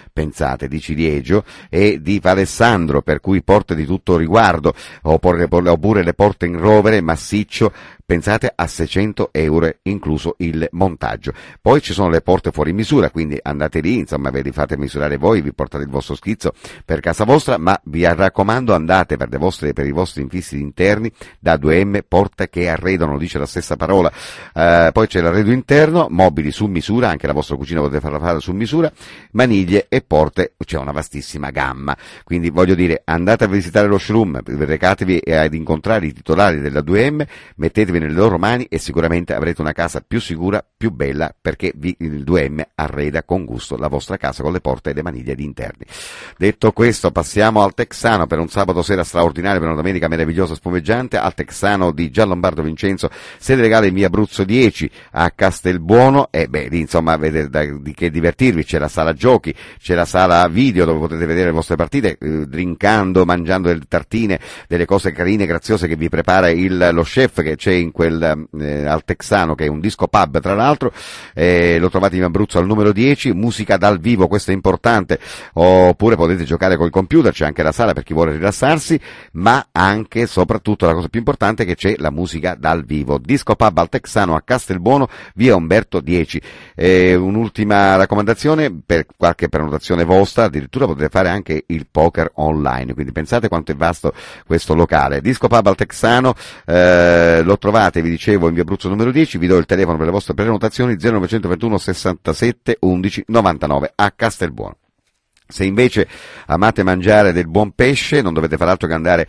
pensate, di Ciliegio e di Valessandro, per cui porte di tutto riguardo, oppure, oppure le porte in rovere massiccio, pensate a seicento euro incluso il montaggio. Poi ci sono le porte fuori misura, quindi andate lì, insomma ve li fate misurare voi, vi portate il vostro schizzo per casa vostra, ma vi raccomando andate per, le vostre, per i vostri infissi interni da due emme, porte che arredano, dice la stessa parola. Uh, poi c'è l'arredo interno, mobili su misura, anche la vostra cucina potete farla fare su misura, maniglie e porte, c'è una vastissima gamma. Quindi voglio dire, andate a visitare lo showroom, recatevi ad incontrare i titolari della due emme, mettetevi nelle loro mani e sicuramente avrete una casa più sicura, più bella, perché vi, il due emme arreda con gusto la vostra casa con le porte e le maniglie di interni. Detto questo, passiamo al Texano per un sabato sera straordinario, per una domenica meravigliosa e spumeggiante, al Texano di Gianlombardo Vincenzo, sede legale in via Abruzzo dieci a Castelbuono, e beh, lì insomma avete da, di che divertirvi, c'è la sala giochi, c'è la sala video dove potete vedere le vostre partite, eh, drinkando, mangiando delle tartine, delle cose carine, graziose che vi prepara il, lo chef che c'è in quel eh, al Texano, che è un disco pub tra l'altro, eh, lo trovate in Abruzzo al numero dieci, musica dal vivo, questo è importante, oppure potete giocare col computer, c'è anche la sala per chi vuole rilassarsi, ma anche, soprattutto, la cosa più importante è che c'è la musica dal vivo. Disco pub al Texano a Castelbuono, via Umberto dieci. Eh, un'ultima raccomandazione, per qualche prenotazione vostra, addirittura potete fare anche il poker online, quindi pensate quanto è vasto questo locale. Disco pub al Texano, eh, lo trovate, vi dicevo, in via Abruzzo numero dieci, vi do il telefono per le vostre prenotazioni, zero novecentoventuno sessantasette undici novantanove a Castelbuono. Se invece amate mangiare del buon pesce, non dovete far altro che andare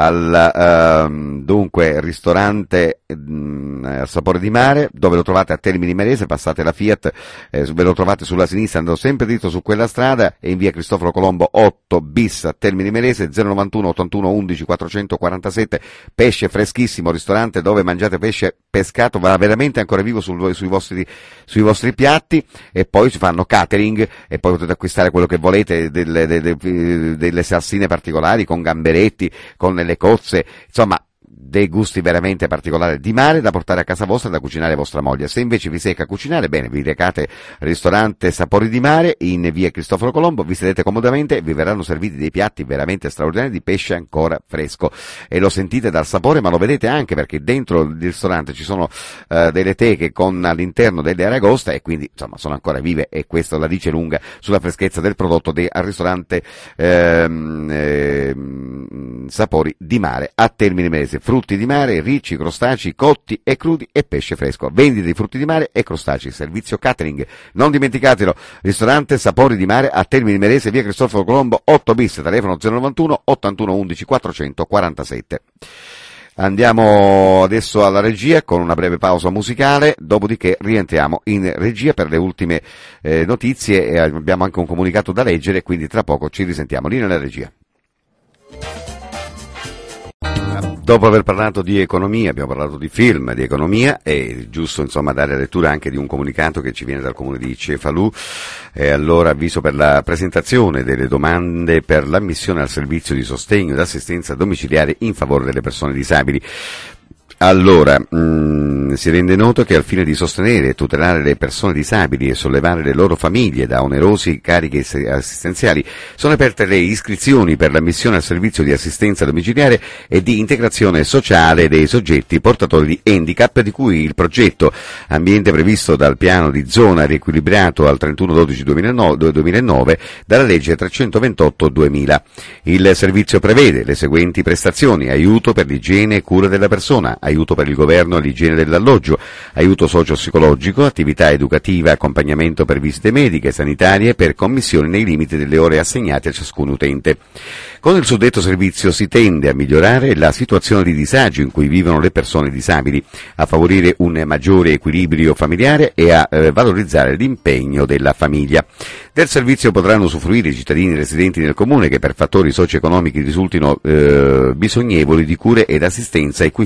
al uh, dunque ristorante uh, al Sapore di Mare, dove lo trovate a Termini Imerese, passate la Fiat, eh, ve lo trovate sulla sinistra, andando sempre dritto su quella strada, e in via Cristoforo Colombo otto bis a Termini Imerese, zero novantuno ottantuno undici quattrocentoquarantasette, pesce freschissimo, ristorante dove mangiate pesce pescato, va veramente ancora vivo sul, sui vostri sui vostri piatti, e poi si fanno catering, e poi potete acquistare quello che volete, Delle, delle, delle salsine particolari con gamberetti, con le cozze, insomma dei gusti veramente particolari di mare da portare a casa vostra e da cucinare a vostra moglie. Se invece vi secca cucinare, bene, vi recate al ristorante Sapori di Mare in via Cristoforo Colombo, vi sedete comodamente e vi verranno serviti dei piatti veramente straordinari di pesce ancora fresco, e lo sentite dal sapore, ma lo vedete anche perché dentro il ristorante ci sono uh, delle teche con all'interno delle aragosta, e quindi insomma sono ancora vive, e questo la dice lunga sulla freschezza del prodotto del ristorante ehm, ehm, Sapori di Mare a Termini Imerese. Frutti di mare, ricci, crostacei, cotti e crudi e pesce fresco. Vendita di frutti di mare e crostacei, servizio catering. Non dimenticatelo, ristorante Sapori di Mare a Termini Imerese, via Cristoforo Colombo otto bis, telefono zero novantuno ottantuno undici quattrocentoquarantasette. Andiamo adesso alla regia con una breve pausa musicale, dopodiché rientriamo in regia per le ultime eh, notizie, e abbiamo anche un comunicato da leggere, quindi tra poco ci risentiamo. Lì nella regia. Dopo aver parlato di economia, abbiamo parlato di film, di economia, è giusto insomma dare lettura anche di un comunicato che ci viene dal comune di Cefalù, e allora avviso per la presentazione delle domande per l'ammissione al servizio di sostegno ed assistenza domiciliare in favore delle persone disabili. Allora, mh, si rende noto che al fine di sostenere e tutelare le persone disabili e sollevare le loro famiglie da onerosi carichi assistenziali, sono aperte le iscrizioni per l'ammissione al servizio di assistenza domiciliare e di integrazione sociale dei soggetti portatori di handicap, di cui il progetto ambiente previsto dal piano di zona riequilibrato al trentuno dicembre duemilanove dalla legge trecentoventotto duemila. Il servizio prevede le seguenti prestazioni: aiuto per l'igiene e cura della persona, aiuto per il governo e l'igiene dell'alloggio, aiuto socio-psicologico, attività educativa, accompagnamento per visite mediche e sanitarie per commissioni nei limiti delle ore assegnate a ciascun utente. Con il suddetto servizio si tende a migliorare la situazione di disagio in cui vivono le persone disabili, a favorire un maggiore equilibrio familiare e a eh, valorizzare l'impegno della famiglia. Del servizio potranno usufruire i cittadini residenti nel comune che per fattori socio-economici risultino eh, bisognevoli di cure ed assistenza, i cui familiari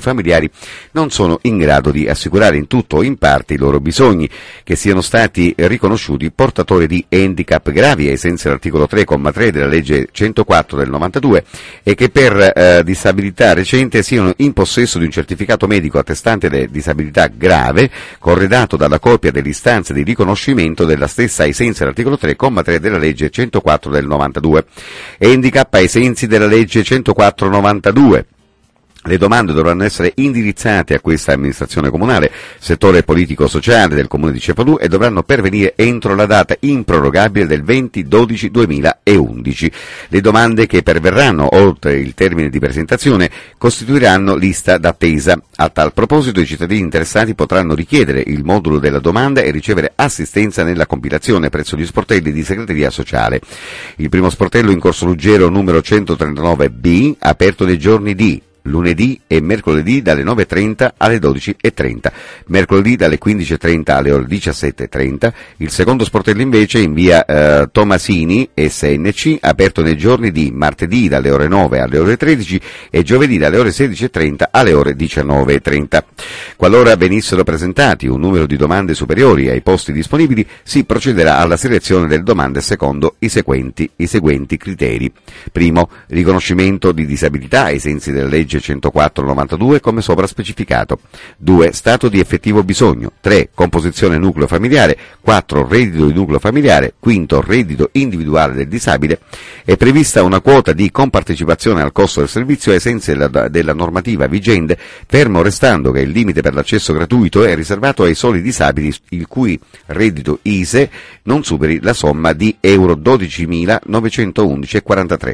sociali non sono in grado di assicurare in tutto o in parte i loro bisogni, che siano stati riconosciuti portatori di handicap gravi ai sensi dell'articolo tre comma tre della legge centoquattro del novantadue e che per eh, disabilità recente siano in possesso di un certificato medico attestante di disabilità grave corredato dalla copia dell'istanza di riconoscimento della stessa ai sensi dell'articolo tre comma tre della legge centoquattro del novantadue. Handicap ai sensi della legge centoquattro novantadue. Le domande dovranno essere indirizzate a questa amministrazione comunale, settore politico-sociale del comune di Cefalù, e dovranno pervenire entro la data improrogabile del venti dodici duemilaundici. Le domande che perverranno oltre il termine di presentazione costituiranno lista d'attesa. A tal proposito i cittadini interessati potranno richiedere il modulo della domanda e ricevere assistenza nella compilazione presso gli sportelli di segreteria sociale. Il primo sportello in Corso Ruggero numero centotrentanove B, aperto nei giorni di lunedì e mercoledì dalle nove e trenta alle dodici e trenta, mercoledì dalle quindici e trenta alle ore diciassette e trenta, il secondo sportello invece in via eh, Tomasini S N C, aperto nei giorni di martedì dalle ore nove alle ore tredici e giovedì dalle ore sedici e trenta alle ore diciannove e trenta. Qualora venissero presentati un numero di domande superiori ai posti disponibili, si procederà alla selezione delle domande secondo i seguenti, i seguenti criteri. Primo, riconoscimento di disabilità ai sensi della legge centoquattro novantadue come sopra specificato. due. Stato di effettivo bisogno. tre. Composizione nucleo familiare. quattro. Reddito di nucleo familiare. quinto. Reddito individuale del disabile. È prevista una quota di compartecipazione al costo del servizio ai sensi della, della normativa vigente, fermo restando che il limite per l'accesso gratuito è riservato ai soli disabili il cui reddito I S E E non superi la somma di euro dodicimilanovecentoundici virgola quarantatré.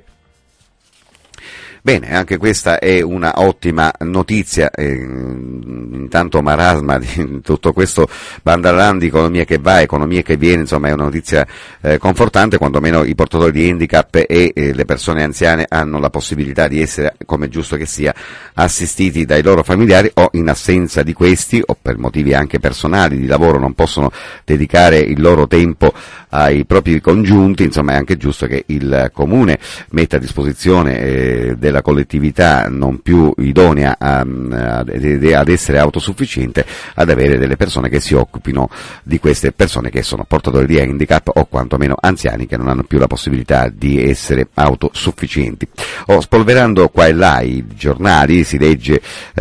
Bene, anche questa è una ottima notizia, eh, intanto marasma di tutto questo bandarlandi, economia che va, economia che viene, insomma è una notizia eh, confortante, quantomeno i portatori di handicap e eh, le persone anziane hanno la possibilità di essere, come è giusto che sia, assistiti dai loro familiari o in assenza di questi o per motivi anche personali di lavoro non possono dedicare il loro tempo ai propri congiunti, insomma è anche giusto che il comune metta a disposizione eh, della collettività non più idonea a, a, ad essere autosufficiente ad avere delle persone che si occupino di queste persone che sono portatori di handicap o quantomeno anziani che non hanno più la possibilità di essere autosufficienti. Oh, spolverando qua e là i giornali si legge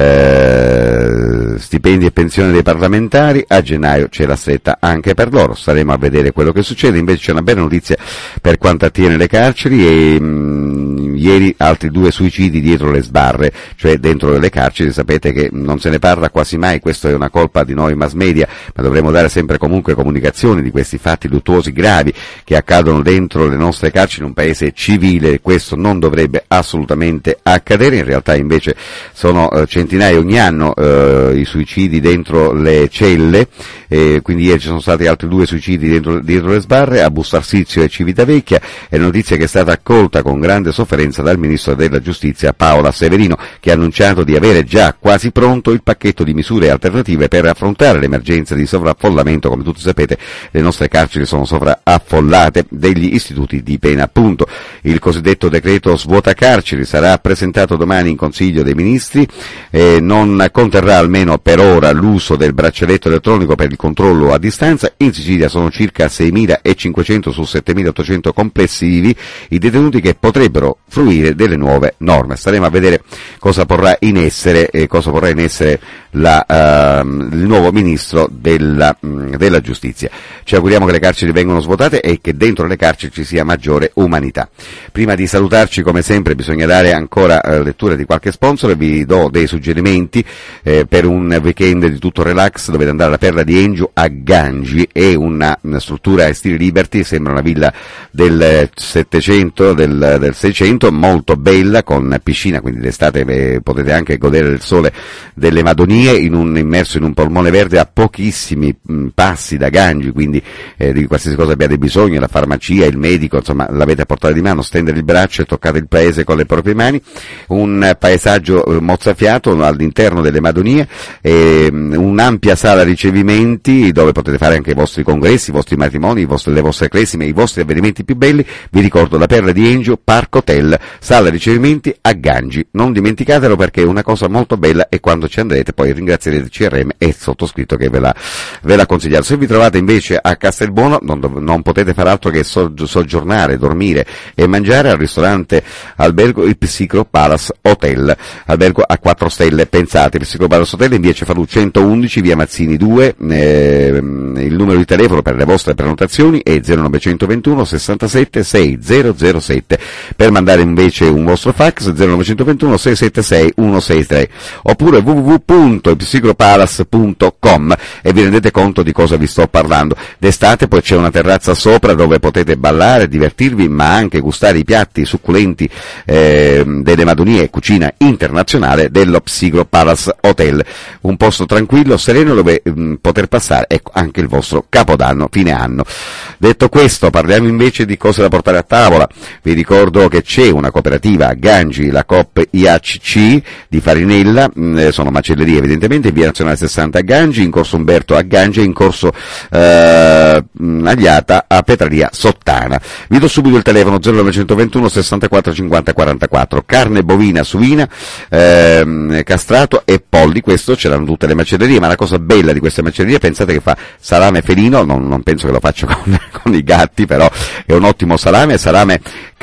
eh, stipendi e pensioni dei parlamentari, a gennaio c'è la stretta anche per loro, staremo a vedere quello che succede. Invece c'è una bella notizia per quanto attiene le carceri e mh, ieri altri due suicidi dietro le sbarre, cioè dentro le carceri. Sapete che non se ne parla quasi mai, questo è una colpa di noi mass media, ma dovremo dare sempre comunque comunicazioni di questi fatti luttuosi gravi che accadono dentro le nostre carceri in un paese civile. Questo non dovrebbe assolutamente accadere, in realtà invece sono eh, centinaia ogni anno eh, i suicidi dentro le celle, eh, quindi ieri ci sono stati altri due suicidi dentro, dietro le sbarre a Busto Arsizio e Civitavecchia, è notizia che è stata accolta con grande sofferenza dal ministro della giustizia Paola Severino, che ha annunciato di avere già quasi pronto il pacchetto di misure alternative per affrontare l'emergenza di sovraffollamento. Come tutti sapete le nostre carceri sono sovraffollate, degli istituti di pena appunto. Il cosiddetto decreto svuota carceri sarà presentato domani in Consiglio dei Ministri, eh, non conterrà almeno per ora l'uso del braccialetto elettronico per il controllo a distanza. In Sicilia sono circa seimilacinquecento su settemilaottocento complessivi i detenuti che potrebbero fruire delle nuove norme. Staremo a vedere cosa porrà in essere e cosa porrà in essere la, uh, il nuovo ministro della, mh, della giustizia. Ci auguriamo che le carceri vengano svuotate e che dentro le carceri ci sia maggiore umanità. Prima di salutarci, come sempre, bisogna dare ancora uh, lettura di qualche sponsor e vi do dei suggerimenti eh, per un weekend di tutto relax. Dovete andare alla Perla di Engio a Gangi, è una, una struttura a stile Liberty, sembra una villa del settecento, del, del seicento, molto bella, con piscina, quindi d'estate eh, potete anche godere del sole delle Madonie, in un, immerso in un polmone verde a pochissimi mh, passi da Gangi, quindi eh, di qualsiasi cosa abbiate bisogno, la farmacia, il medico, insomma l'avete a portata di mano, stendere il braccio e toccate il paese con le proprie mani. Un paesaggio eh, mozzafiato all'interno delle Madonie, eh, un'ampia sala ricevimenti dove potete fare anche i vostri congressi, i vostri matrimoni, i vostri, le vostre cresime, i vostri avvenimenti più belli. Vi ricordo la Perla di Engio, Parco Hotel Hotel, sala ricevimenti a Gangi. Non dimenticatelo, perché è una cosa molto bella, e quando ci andrete poi ringrazierete C R M e il sottoscritto che ve l'ha, ve l'ha consigliato. Se vi trovate invece a Castelbuono non, non potete fare altro che soggiornare, dormire e mangiare al ristorante albergo il Psycho Palace Hotel, albergo a quattro stelle. Pensate, il Psycho Palace Hotel in via Cefalù centoundici, via Mazzini due, eh, il numero di telefono per le vostre prenotazioni è zero novecentoventuno sessantasette seixicentosette, per mandare invece un vostro fax zero novecentoventuno sei sette sei uno sei tre, oppure w w w punto psychopalace punto com, e vi rendete conto di cosa vi sto parlando. D'estate poi c'è una terrazza sopra dove potete ballare, divertirvi, ma anche gustare i piatti succulenti eh, delle madonie, cucina internazionale dello Psycho Palace Hotel, un posto tranquillo, sereno, dove mh, poter passare, ecco, anche il vostro capodanno, fine anno. Detto questo, parliamo invece di cose da portare a tavola. Vi ricordo che c'è una cooperativa a Gangi, la Coop I A C C di Farinella, mh, sono macellerie evidentemente, via Nazionale sessanta a Gangi, in corso Umberto a Gangi e in corso eh, Agliata a Petraria Sottana. Vi do subito il telefono zero novecentoventuno sessantaquattro cinquanta quarantaquattro. Carne bovina, suina, eh, castrato e polli, questo ce l'hanno tutte le macellerie, ma la cosa bella di queste macellerie, pensate che fa salame felino, non, non penso che lo faccia con, con i gatti, però è un ottimo salame, salame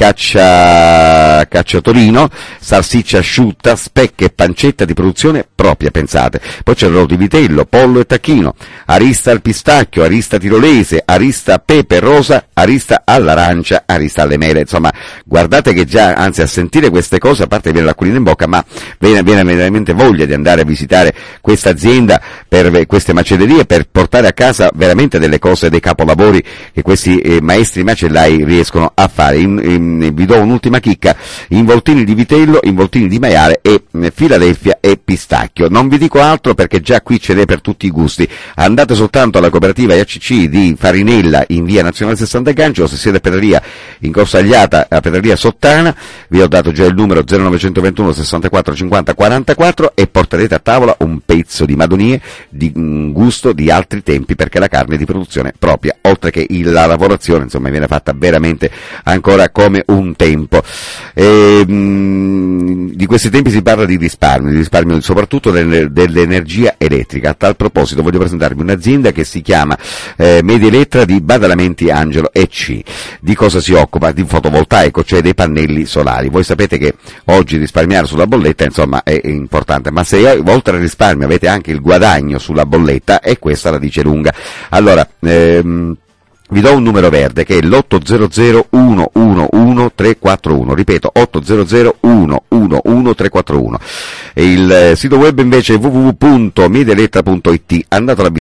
caccia, cacciatorino, salsiccia asciutta, specche e pancetta di produzione propria, pensate. Poi c'è il rolo di vitello, pollo e tacchino, arista al pistacchio, arista tirolese, arista pepe rosa, arista all'arancia, arista alle mele. Insomma, guardate che già, anzi a sentire queste cose, a parte viene l'acquolina in bocca, ma viene, viene veramente voglia di andare a visitare questa azienda, per queste macellerie, per portare a casa veramente delle cose, dei capolavori che questi eh, maestri macellai riescono a fare. In, in, vi do un'ultima chicca: involtini di vitello, involtini di maiale e eh, Philadelphia e pistacchio. Non vi dico altro, perché già qui ce n'è per tutti i gusti. Andate soltanto alla cooperativa I A C C di Farinella in via Nazionale sessanta Gangi, o se siete a Petraria in corso Agliata a Petraria Sottana, vi ho dato già il numero zero novecentoventuno sessantaquattro cinquanta quarantaquattro, e porterete a tavola un pezzo di madonie di um, gusto di altri tempi, perché la carne è di produzione propria, oltre che il, la lavorazione, insomma, viene fatta veramente ancora come un tempo. E, mh, di questi tempi si parla di risparmio, di risparmio soprattutto delle, dell'energia elettrica. A tal proposito voglio presentarvi un'azienda che si chiama eh, Media Elettra di Badalamenti Angelo E C. Di cosa si occupa? Di fotovoltaico, cioè dei pannelli solari. Voi sapete che oggi risparmiare sulla bolletta, insomma, è importante, ma se oltre al risparmio avete anche il guadagno sulla bolletta, e questa la dice lunga. Allora, ehm, vi do un numero verde che è l'otto zero zero uno uno uno tre quattro uno, ripeto otto zero zero uno uno uno tre quattro uno. E il sito web invece è w w w punto mediaelettra punto i t. Andatelo a